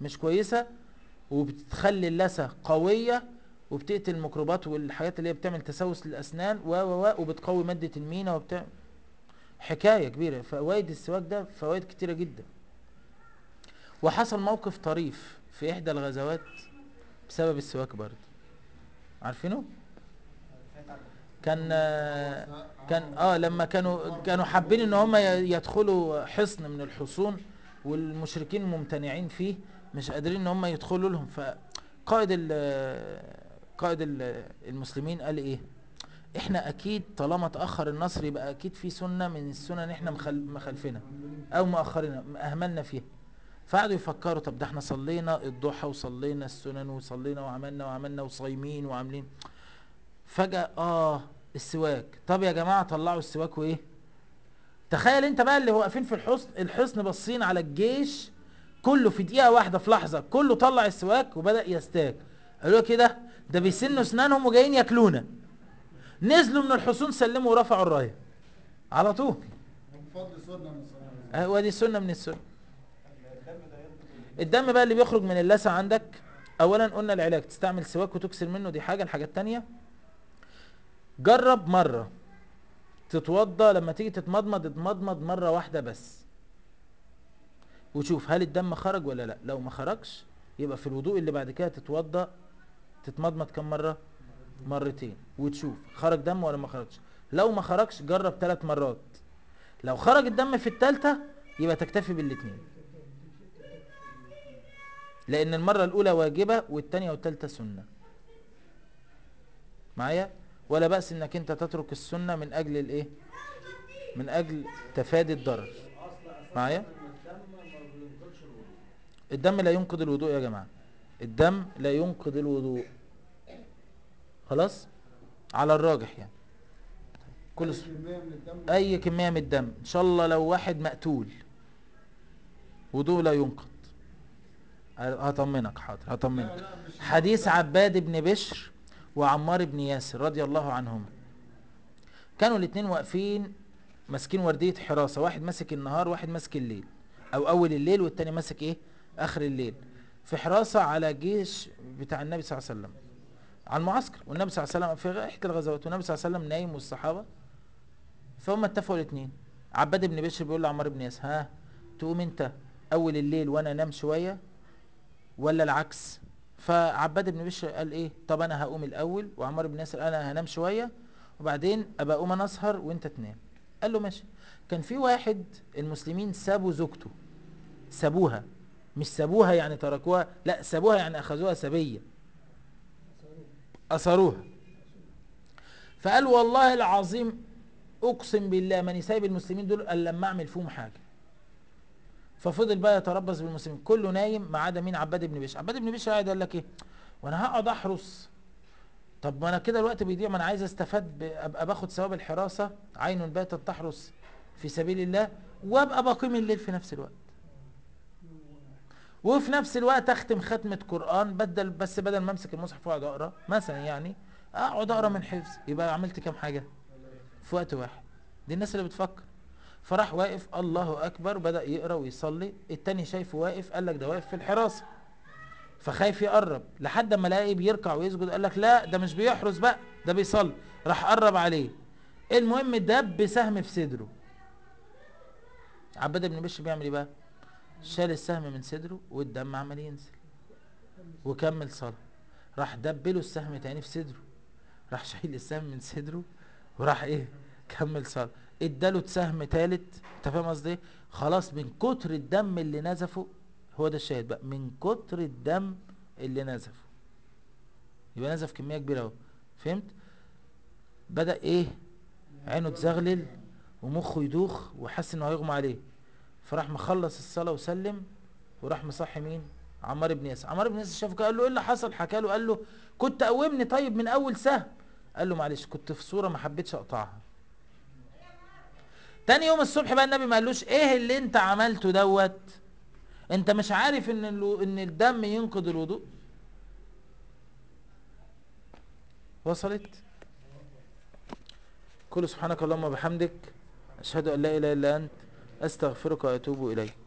مش كويسة، وبتخلي اللثة قوية، وبتقتل الميكروبات والحاجات اللي هي بتعمل تسوس للأسنان و و و وبتقوي مادة المينا وبتاع، حكاية كبيرة. فوائد السواك ده فوائد كتيرة جدا. وحصل موقف طريف في إحدى الغزوات بسبب السواك برضه، عارفينه؟ كان آه، كان اه لما كانوا كانوا حابين ان هم يدخلوا حصن من الحصون، والمشركين ممتنعين فيه، مش قادرين ان هم يدخلوا لهم. فقائد ال قائد ال- المسلمين قال ايه؟ احنا اكيد طالما تاخر النصر يبقى اكيد في سنه من السنن احنا مخل مخالفينها او مأخرينها اهملنا فيها. فقعدوا يفكروا، طب ده احنا صلينا الضحى وصلينا السنن وصلينا وعملنا وعملنا وصايمين وعاملين. فجأة اه السواك. طب يا جماعة طلعوا السواك وايه. تخيل انت بقى اللي واقفين في الحصن الحصن باصين على الجيش كله، في دقيقة واحدة في لحظة كله طلع السواك وبدأ يستاك. قالوا كده ده بيسنوا اسنانهم وجايين ياكلونا. نزلوا من الحصون سلموا ورفعوا الراية على طول. بفضل سنة من السنة. اه ودي سنة من السنة. الدم ده ينقض الدم بقى اللي بيخرج من اللثة عندك، اولا قلنا العلاج تستعمل سواك وتكسر منه، دي حاجة. الحاجة التانية جرب مرة تتوضى لما تيجي تتمضمض اتمضمض مرة واحدة بس، وشوف هل الدم خرج ولا لا. لو ما خرجش يبقى في الوضوء اللي بعد كده تتوضى تتمضمض كم مرة؟ مرتين، وتشوف خرج دم ولا ما خرجش. لو ما خرجش جرب ثلاث مرات. لو خرج الدم في الثالثة يبقى تكتفي بالاتنين، لان المرة الاولى واجبة والتانية والثالثة سنة. معايا؟ ولا بأس انك انت تترك السنة من اجل الايه، من اجل تفادي الضرر. الاصل معايا؟ اساسا ان الدم ما بينقضش الوضوء. الدم لا ينقض الوضوء يا جماعة، الدم لا ينقض الوضوء. خلاص على الراجح يعني. كل أي س... كمية من الدم. اي كمية من الدم ان شاء الله لو واحد مقتول وضوء لا ينقض. هطمنك، حاضر هطمنك. لا لا مش حديث النقطة. عباد بن بشر وعمار بن ياسر رضي الله عنهما، كانوا الاثنين واقفين ماسكين وردية حراسة، واحد ماسك النهار واحد ماسك الليل، او اول الليل والتاني ماسك ايه، اخر الليل، في حراسة على جيش بتاع النبي صلى الله عليه وسلم، على المعسكر. والنبي صلى الله عليه وسلم في احدى الغزوات والنبي صلى الله عليه وسلم نايم والصحابة. فهم اتفقوا الاثنين. عباد بن بشر بيقول لعمار بن ياسر ها تقوم انت اول الليل وانا انام شوية ولا العكس؟ فعباد بن بشر قال ايه، طب انا هقوم الاول، وعمار بن ياسر انا هنام شوية وبعدين ابقى اقوم انا اسهر وانت تنام. قال له ماشي. كان في واحد المسلمين سابوا زوجته، سابوها، مش سابوها يعني تركوها، لا سابوها يعني اخذوها سبية، اثروها. فقال والله العظيم اقسم بالله ماني سايب المسلمين دول الا لما اعمل فيهم حاجه. ففضل بقى يتربص بالمسلمين كله نايم ما عدا مين؟ عباد بن بشر. عباد بن بشر قاعد قال لك ايه، وانا هقعد احرس؟ طب ما انا كده الوقت بيضيع، ما انا عايز استفاد ب- ابقى باخد ثواب الحراسه، عين باتت تحرس في سبيل الله، وابقى بقيم الليل في نفس الوقت، وفي نفس الوقت اختم ختمه قران، بدل بس بدل ما امسك المصحف واقعد اقرا مثلا يعني، اقعد اقرا من حفظ، يبقى عملت كام حاجه في وقت واحد. دي الناس اللي بتفكر. فراح واقف الله اكبر بدأ يقرا ويصلي، التاني شايفه واقف قال لك ده واقف في الحراسه، فخايف يقرب لحد ما لقى بيركع ويسجد، قال لك لا ده مش بيحرس بقى ده بيصلي. راح قرب عليه، المهم دب سهم في صدره. عباد بن بشر بيعمل ايه بقى؟ شال السهم من صدره والدم عمال ينزل وكمل صلاه. راح دبله السهم تاني في صدره، راح شايل السهم من صدره وراح ايه، كمل صلاة. اداله سهم تالت. انت فاهم قصدي ايه؟ خلاص من كتر الدم اللي نزفه، هو ده الشاهد بقى، من كتر الدم اللي نزفه، يبقى نزف كمية كبيرة اهو. فهمت؟ بدأ ايه، عينه تزغلل ومخه يدوخ وحس انه هيغمى عليه. فراح مخلص الصلاة وسلم، وراح مصحي مين؟ عمار بن ياسر. عمار بن ياسر شافه كده، قال له ايه اللي حصل؟ حكى له، قال له كنت قومني طيب من اول سهم. قال له معلش كنت في صورة ما حبيتش اقطعها. تاني يوم الصبح بقى النبي ما قالوش ايه اللي انت عملته دوت، انت مش عارف ان الو... ان الدم ينقض الوضوء؟ وصلت؟ كل سبحانك اللهم وبحمدك اشهد ان لا اله الا انت استغفرك واتوب اليك.